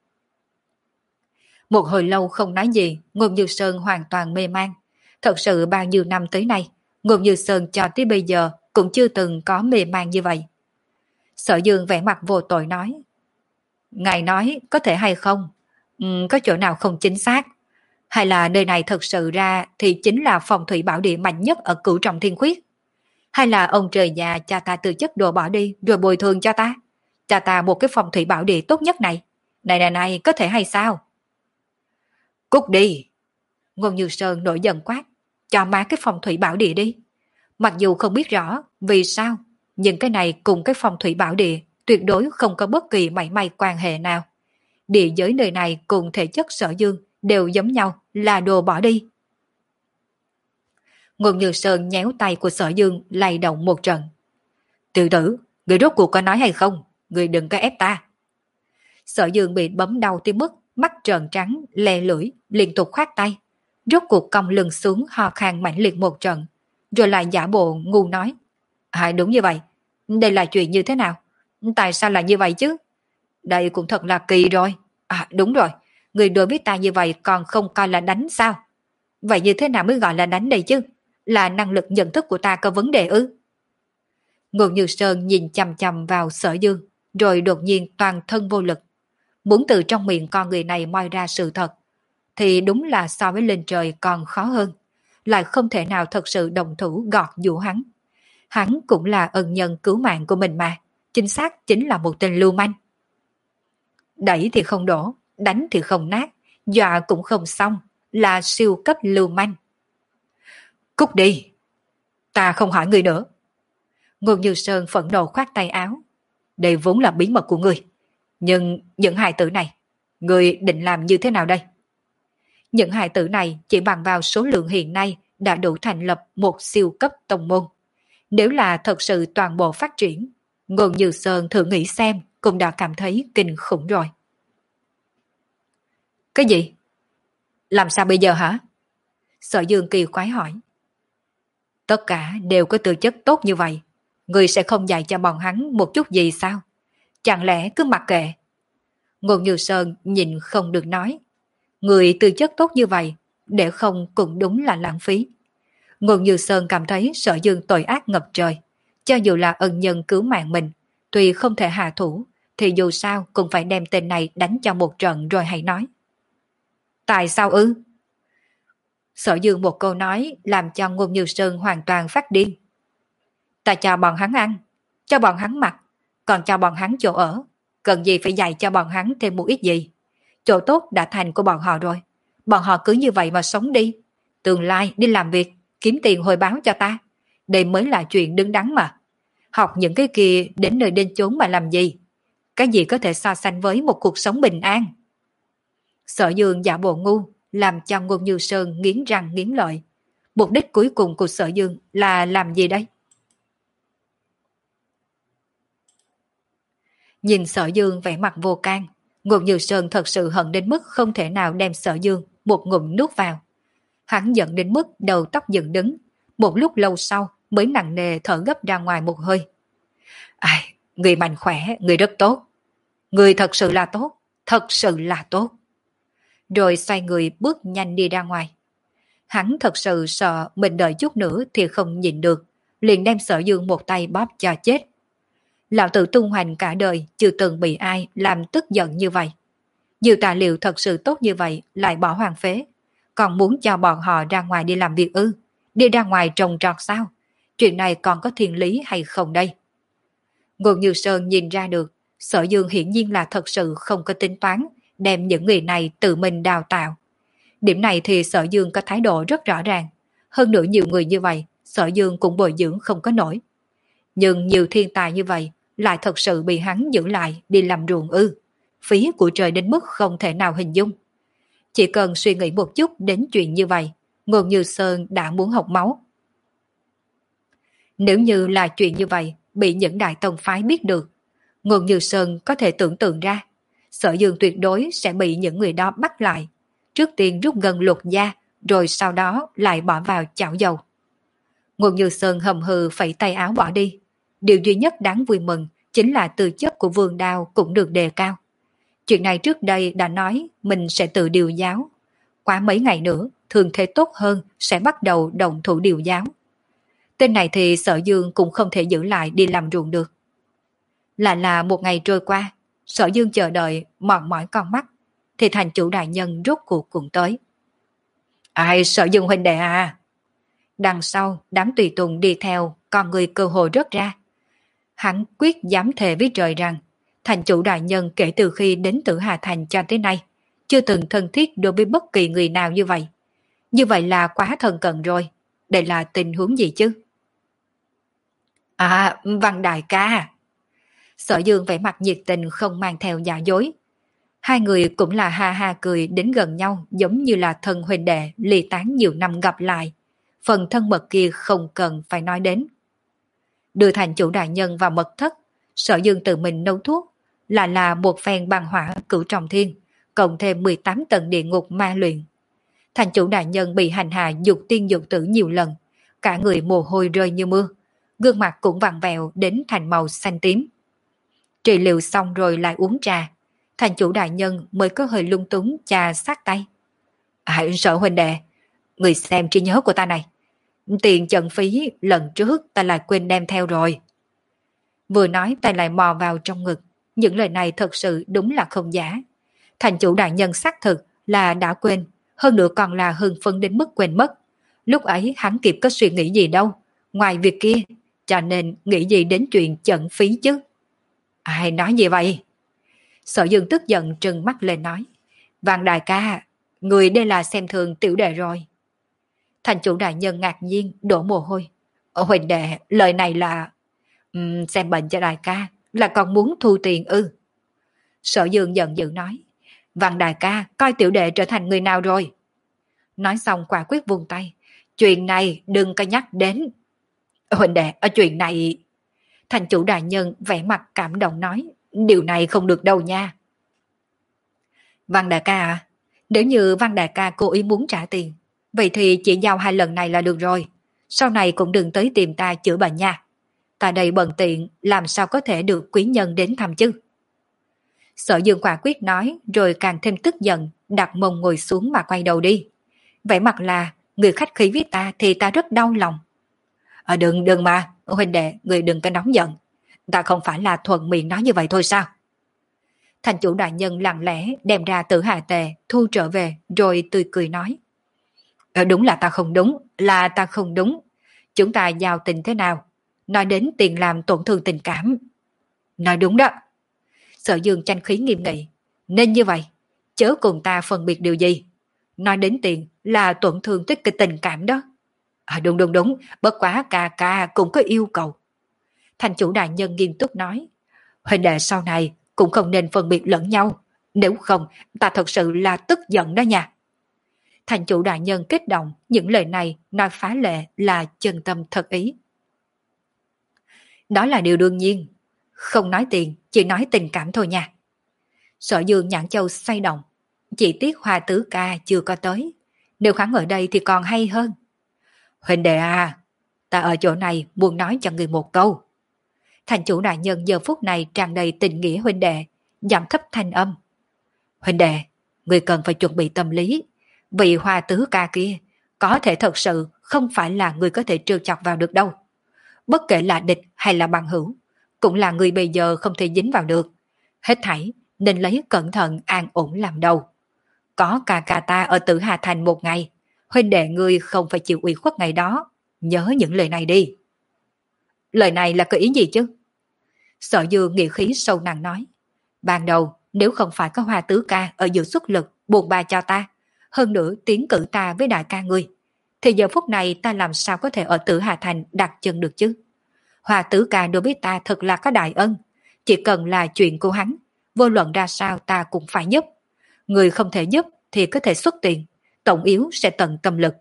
Speaker 1: Một hồi lâu không nói gì, Ngôn Như Sơn hoàn toàn mê man. Thật sự bao nhiêu năm tới nay, Ngôn Như Sơn cho tới bây giờ cũng chưa từng có mê man như vậy. Sở Dương vẻ mặt vô tội nói. Ngài nói có thể hay không? Ừ, có chỗ nào không chính xác? Hay là nơi này thật sự ra thì chính là phong thủy bảo địa mạnh nhất ở Cửu Trọng Thiên Khuyết? Hay là ông trời già cha ta từ chất đồ bỏ đi rồi bồi thường cho ta? Cha ta một cái phong thủy bảo địa tốt nhất này. Này này này, có thể hay sao? Cút đi! Ngôn Như Sơn nổi giận quát. Cho má cái phong thủy bảo địa đi. Mặc dù không biết rõ vì sao, nhưng cái này cùng cái phong thủy bảo địa tuyệt đối không có bất kỳ mảy may quan hệ nào. Địa giới nơi này cùng thể chất Sở Dương đều giống nhau, là đồ bỏ đi. Ngôn Như Sơn nhéo tay của Sở Dương lay động một trận. Tiểu tử, người rốt cuộc có nói hay không? Người đừng có ép ta. Sở Dương bị bấm đau tới mức mắt trợn trắng, lè lưỡi, liên tục khoát tay. Rốt cuộc cong lưng xuống ho khan mãnh liệt một trận, rồi lại giả bộ ngu nói. À đúng như vậy, đây là chuyện như thế nào? Tại sao là như vậy chứ? Đây cũng thật là kỳ rồi. À đúng rồi, người đối với ta như vậy còn không coi là đánh sao? Vậy như thế nào mới gọi là đánh đây chứ? Là năng lực nhận thức của ta có vấn đề ư? Ngôn Như Sơn nhìn chằm chằm vào Sở Dương, rồi đột nhiên toàn thân vô lực. Muốn từ trong miệng con người này moi ra sự thật, thì đúng là so với lên trời còn khó hơn. Lại không thể nào thật sự đồng thủ gọt giũ hắn. Hắn cũng là ân nhân cứu mạng của mình mà. Chính xác chính là một tên lưu manh. Đẩy thì không đổ, đánh thì không nát, dọa cũng không xong, là siêu cấp lưu manh. Cút đi! Ta không hỏi người nữa. Ngôn Như Sơn phẫn nộ khoát tay áo. Đây vốn là bí mật của ngươi. Nhưng những hài tử này, ngươi định làm như thế nào đây? Những hài tử này chỉ bằng vào số lượng hiện nay đã đủ thành lập một siêu cấp tông môn. Nếu là thật sự toàn bộ phát triển, Ngôn Như Sơn thử nghĩ xem cũng đã cảm thấy kinh khủng rồi. Cái gì? Làm sao bây giờ hả? Sở Dương kỳ quái hỏi. Tất cả đều có tư chất tốt như vậy, ngươi sẽ không dạy cho bọn hắn một chút gì sao? Chẳng lẽ cứ mặc kệ? Ngôn Như Sơn nhìn không được nói. Người tư chất tốt như vậy, để không cũng đúng là lãng phí. Ngôn Như Sơn cảm thấy Sở Dương tội ác ngập trời. Cho dù là ân nhân cứu mạng mình, tuy không thể hạ thủ, thì dù sao cũng phải đem tên này đánh cho một trận rồi hãy nói. Tại sao ư? Sở Dương một câu nói làm cho Ngôn Như Sơn hoàn toàn phát điên. Ta cho bọn hắn ăn, cho bọn hắn mặc, còn cho bọn hắn chỗ ở. Cần gì phải dạy cho bọn hắn thêm một ít gì? Chỗ tốt đã thành của bọn họ rồi. Bọn họ cứ như vậy mà sống đi. Tương lai đi làm việc, kiếm tiền hồi báo cho ta. Đây mới là chuyện đứng đắn mà. Học những cái kia đến nơi đến chốn mà làm gì? Cái gì có thể so sánh với một cuộc sống bình an? Sở Dương giả bộ ngu, làm cho Ngôn Như Sơn nghiến răng nghiến lợi. Mục đích cuối cùng của Sở Dương là làm gì đây? Nhìn Sở Dương vẻ mặt vô can, Ngôn Như Sơn thật sự hận đến mức không thể nào đem Sở Dương một ngụm nuốt vào. Hắn giận đến mức đầu tóc dựng đứng, một lúc lâu sau mới nặng nề thở gấp ra ngoài một hơi. Ai, người mạnh khỏe, người rất tốt. Người thật sự là tốt, thật sự là tốt. Rồi xoay người bước nhanh đi ra ngoài. Hắn thật sự sợ mình đợi chút nữa thì không nhịn được, liền đem Sở Dương một tay bóp cho chết. Lão tử tung hoành cả đời chưa từng bị ai làm tức giận như vậy. Nhiều tài liệu thật sự tốt như vậy lại bỏ hoang phế, còn muốn cho bọn họ ra ngoài đi làm việc ư? Đi ra ngoài trồng trọt sao? Chuyện này còn có thiên lý hay không đây? Ngôn Như Sơn nhìn ra được, Sở Dương hiển nhiên là thật sự không có tính toán đem những người này tự mình đào tạo. Điểm này thì Sở Dương có thái độ rất rõ ràng. Hơn nữa nhiều người như vậy, Sở Dương cũng bồi dưỡng không có nổi. Nhưng nhiều thiên tài như vậy lại thật sự bị hắn giữ lại đi làm ruộng ư? Phí của trời đến mức không thể nào hình dung. Chỉ cần suy nghĩ một chút đến chuyện như vậy, Ngôn Như Sơn đã muốn học máu. Nếu như là chuyện như vậy bị những đại tông phái biết được, Ngôn Như Sơn có thể tưởng tượng ra, Sở Dương tuyệt đối sẽ bị những người đó bắt lại. Trước tiên rút gần luật da, rồi sau đó lại bỏ vào chảo dầu. Ngôn Như Sơn hầm hừ phẩy tay áo bỏ đi. Điều duy nhất đáng vui mừng chính là tư chất của Vương Đao cũng được đề cao. Chuyện này trước đây đã nói mình sẽ tự điều giáo. Qua mấy ngày nữa, thường thế tốt hơn sẽ bắt đầu động thủ điều giáo. Tên này thì Sở Dương cũng không thể giữ lại đi làm ruộng được. Lại là một ngày trôi qua, Sở Dương chờ đợi mòn mỏi con mắt, thì thành chủ đại nhân rốt cuộc cũng tới. Ai, Sở Dương huynh đệ à? Đằng sau, đám tùy tùng đi theo, con người cơ hồ rớt ra. Hắn quyết dám thề với trời rằng, thành chủ đại nhân kể từ khi đến Tử Hà Thành cho tới nay, chưa từng thân thiết đối với bất kỳ người nào như vậy. Như vậy là quá thân cận rồi. Đây là tình huống gì chứ? À, Văn đại ca. Sở Dương vẻ mặt nhiệt tình không mang theo giả dối. Hai người cũng là ha ha cười đến gần nhau giống như là thân huynh đệ ly tán nhiều năm gặp lại. Phần thân mật kia không cần phải nói đến. Đưa thành chủ đại nhân vào mật thất, Sở Dương tự mình nấu thuốc, là là một phen băng hỏa cửu trọng thiên, cộng thêm mười tám tầng địa ngục ma luyện. Thành chủ đại nhân bị hành hạ dục tiên dục tử nhiều lần, cả người mồ hôi rơi như mưa, gương mặt cũng vặn vẹo đến thành màu xanh tím. Trị liệu xong rồi lại uống trà, thành chủ đại nhân mới có hơi lung túng chà sát tay. À, Sở huynh đệ, người xem trí nhớ của ta này, tiền trận phí lần trước ta lại quên đem theo rồi. Vừa nói tay lại mò vào trong ngực, những lời này thật sự đúng là không giả. Thành chủ đại nhân xác thực là đã quên, hơn nữa còn là hưng phấn đến mức quên mất. Lúc ấy hắn kịp có suy nghĩ gì đâu, ngoài việc kia, cho nên nghĩ gì đến chuyện trận phí chứ. Ai nói gì vậy? Sở Dương tức giận trừng mắt lên nói. Vạn đại ca, người đây là xem thường tiểu đệ rồi. Thành chủ đại nhân ngạc nhiên đổ mồ hôi. Ở huỳnh đệ, lời này là... Um, xem bệnh cho đại ca, là còn muốn thu tiền ư? Sở Dương giận dữ nói. Văn đại ca, coi tiểu đệ trở thành người nào rồi? Nói xong quả quyết vung tay. Chuyện này đừng có nhắc đến. Huỳnh đệ, ở chuyện này... Thành chủ đại nhân vẻ mặt cảm động nói. Điều này không được đâu nha. Văn đại ca à? Nếu như Văn đại ca cố ý muốn trả tiền, vậy thì chỉ giao hai lần này là được rồi. Sau này cũng đừng tới tìm ta chữa bệnh nha. Ta đây bận tiện, làm sao có thể được quý nhân đến thăm chứ? Sở Dương quả quyết nói, rồi càng thêm tức giận, đặt mông ngồi xuống mà quay đầu đi. Vẻ mặt là, người khách khí với ta thì ta rất đau lòng. À, đừng, đừng mà, huynh đệ, người đừng có nóng giận. Ta không phải là thuận miệng nói như vậy thôi sao? Thành chủ đại nhân lặng lẽ đem ra Tử Hà Tề, thu trở về, rồi tươi cười nói. À, đúng là ta không đúng, là ta không đúng. Chúng ta giao tình thế nào? Nói đến tiền làm tổn thương tình cảm. Nói đúng đó. Sở Dương tranh khí nghiêm nghị. Nên như vậy, chớ cùng ta phân biệt điều gì. Nói đến tiền là tổn thương tới cái tình cảm đó. À đúng đúng đúng, bất quá ca ca cũng có yêu cầu. Thành chủ đại nhân nghiêm túc nói, huynh đệ sau này cũng không nên phân biệt lẫn nhau, nếu không ta thật sự là tức giận đó nha. Thành chủ đại nhân kích động, những lời này nói phá lệ là chân tâm thật ý. Đó là điều đương nhiên, không nói tiền, chỉ nói tình cảm thôi nha. Sở Dương nhãn châu xoay động, chỉ tiếc Hoa Tứ ca chưa có tới, nếu hắn ở đây thì còn hay hơn. Huynh đệ à, ta ở chỗ này muốn nói cho người một câu. Thành chủ đại nhân giờ phút này tràn đầy tình nghĩa huynh đệ, giảm thấp thanh âm. Huynh đệ, người cần phải chuẩn bị tâm lý, vì Hoa Tứ ca kia có thể thật sự không phải là người có thể trêu chọc vào được đâu. Bất kể là địch hay là bằng hữu, cũng là người bây giờ không thể dính vào được. Hết thảy nên lấy cẩn thận an ổn làm đầu. Có ca ca ta ở Tử Hà Thành một ngày, huynh đệ ngươi không phải chịu ủy khuất ngày đó. Nhớ những lời này đi. Lời này là có ý gì chứ? Sở Dương nghĩa khí sâu nặng nói. Ban đầu nếu không phải có Hoa Tứ ca ở giữa xuất lực buồn bà cho ta, hơn nữa tiến cử ta với đại ca ngươi, thì giờ phút này ta làm sao có thể ở Tử Hà Thành đặt chân được chứ? Hoa Tứ ca đối với ta thật là có đại ân, chỉ cần là chuyện của hắn, vô luận ra sao ta cũng phải giúp. Người không thể giúp thì có thể xuất tiền, tổng yếu sẽ tận tâm lực.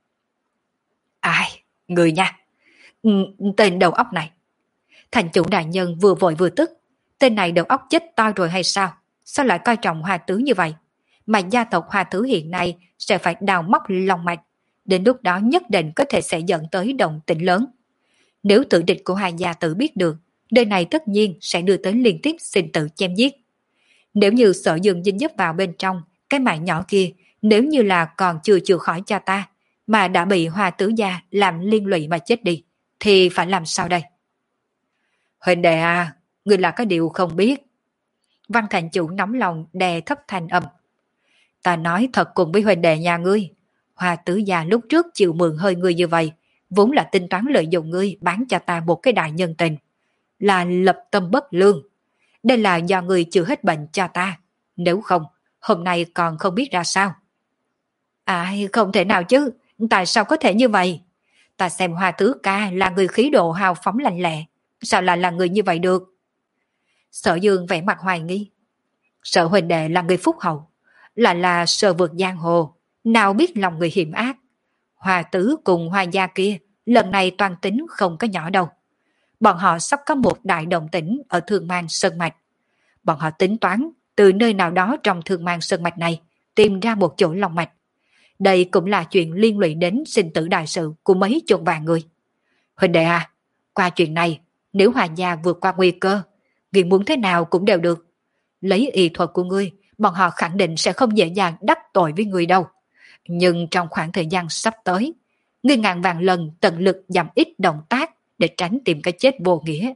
Speaker 1: Ai, người nha, ừ, tên đầu óc này. Thành chủ đại nhân vừa vội vừa tức, tên này đầu óc chết to rồi hay sao? Sao lại coi trọng Hoa Tứ như vậy? Mà gia tộc Hoa Tứ hiện nay sẽ phải đào móc lòng mạch, đến lúc đó nhất định có thể sẽ dẫn tới động tĩnh lớn. Nếu tử địch của hai gia tử biết được, đời này tất nhiên sẽ đưa tới liên tiếp sinh tử chém giết. Nếu như Sở Dương dính dấp vào bên trong cái mạng nhỏ kia, nếu như là còn chưa chữa khỏi cho ta, mà đã bị Hoa Tứ gia làm liên lụy mà chết đi, thì phải làm sao đây? Huynh đệ à, người là cái điều không biết. Văn thành chủ nóng lòng đè thấp thanh âm. Ta nói thật cùng với huynh đệ nhà ngươi, Hoa Tứ gia lúc trước chịu mượn hơi ngươi như vậy, vốn là tính toán lợi dụng ngươi bán cho ta một cái đại nhân tình, là lập tâm bất lương. Đây là do ngươi chữa hết bệnh cho ta, nếu không, hôm nay còn không biết ra sao. À, không thể nào chứ, tại sao có thể như vậy? Ta xem Hoa Tứ ca là người khí độ hào phóng lạnh lẹ, sao lại là người như vậy được? Sở Dương vẻ mặt hoài nghi. Sở huynh đệ là người phúc hậu, lại là sờ vượt giang hồ, nào biết lòng người hiểm ác. Hoa Tứ cùng Hoa gia kia lần này toàn tính không có nhỏ đâu. Bọn họ sắp có một đại động tĩnh ở Thương Mang Sơn Mạch. Bọn họ tính toán từ nơi nào đó trong Thương Mang Sơn Mạch này tìm ra một chỗ lòng mạch. Đây cũng là chuyện liên lụy đến sinh tử đại sự của mấy chục vạn người. Huynh đệ à, qua chuyện này, nếu Hoa gia vượt qua nguy cơ, ngươi muốn thế nào cũng đều được. Lấy y thuật của ngươi, bọn họ khẳng định sẽ không dễ dàng đắc tội với ngươi đâu. Nhưng trong khoảng thời gian sắp tới, ngươi ngàn vạn lần tận lực giảm ít động tác để tránh tìm cái chết vô nghĩa.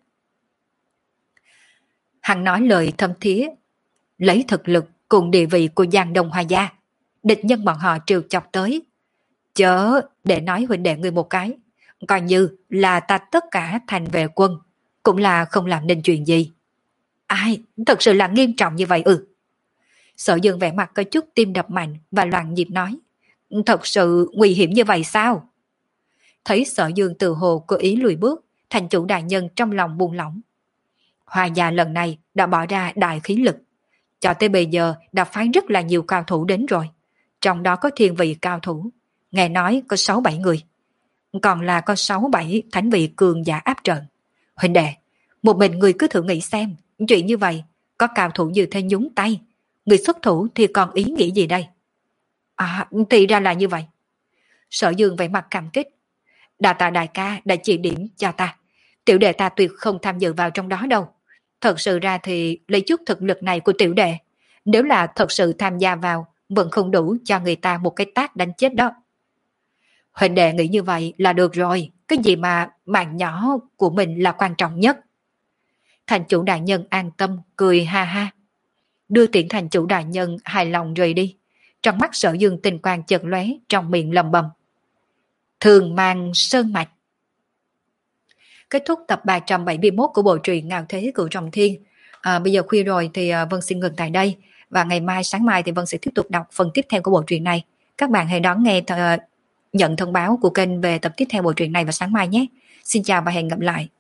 Speaker 1: Hắn nói lời thâm thía, lấy thực lực cùng địa vị của Giang Đông Hoa gia, địch nhân bọn họ trêu chọc tới. Chớ để nói huynh đệ ngươi một cái, coi như là ta tất cả thành về quân, cũng là không làm nên chuyện gì. Ai, thật sự là nghiêm trọng như vậy ư? Sở Dương vẻ mặt có chút tim đập mạnh và loạn nhịp nói. Thật sự nguy hiểm như vậy sao? Thấy Sở Dương từ hồ cố ý lùi bước, thành chủ đại nhân trong lòng buông lỏng. Hoa gia lần này đã bỏ ra đại khí lực. Cho tới bây giờ đã phái rất là nhiều cao thủ đến rồi. Trong đó có thiên vị cao thủ. Nghe nói có sáu bảy người. Còn là có sáu bảy thánh vị cường giả áp trận. Huynh đệ, một mình người cứ thử nghĩ xem. Chuyện như vậy, có cao thủ như thế nhúng tay. Người xuất thủ thì còn ý nghĩ gì đây? À, thì ra là như vậy. Sở Dương vẻ mặt cảm kích. Đà tạ đại ca đã chỉ điểm cho ta. Tiểu đệ ta tuyệt không tham dự vào trong đó đâu. Thật sự ra thì lấy chút thực lực này của tiểu đệ, nếu là thật sự tham gia vào, vẫn không đủ cho người ta một cái tát đánh chết đó. Huynh đệ nghĩ như vậy là được rồi. Cái gì mà mạng nhỏ của mình là quan trọng nhất. Thành chủ đại nhân an tâm cười ha ha. Đưa tiễn thành chủ đại nhân hài lòng rời đi. Trong mắt Sở Dương tình quang chợt lóe, trong miệng lầm bầm. Thường mang sơn mạch. Kết thúc tập ba trăm bảy mươi mốt của bộ truyện Ngạo Thế Cửu Trọng Thiên. À, bây giờ khuya rồi thì Vân xin ngừng tại đây. Và ngày mai, sáng mai thì Vân sẽ tiếp tục đọc phần tiếp theo của bộ truyện này. Các bạn hãy đón nghe th- nhận thông báo của kênh về tập tiếp theo bộ truyện này vào sáng mai nhé. Xin chào và hẹn gặp lại.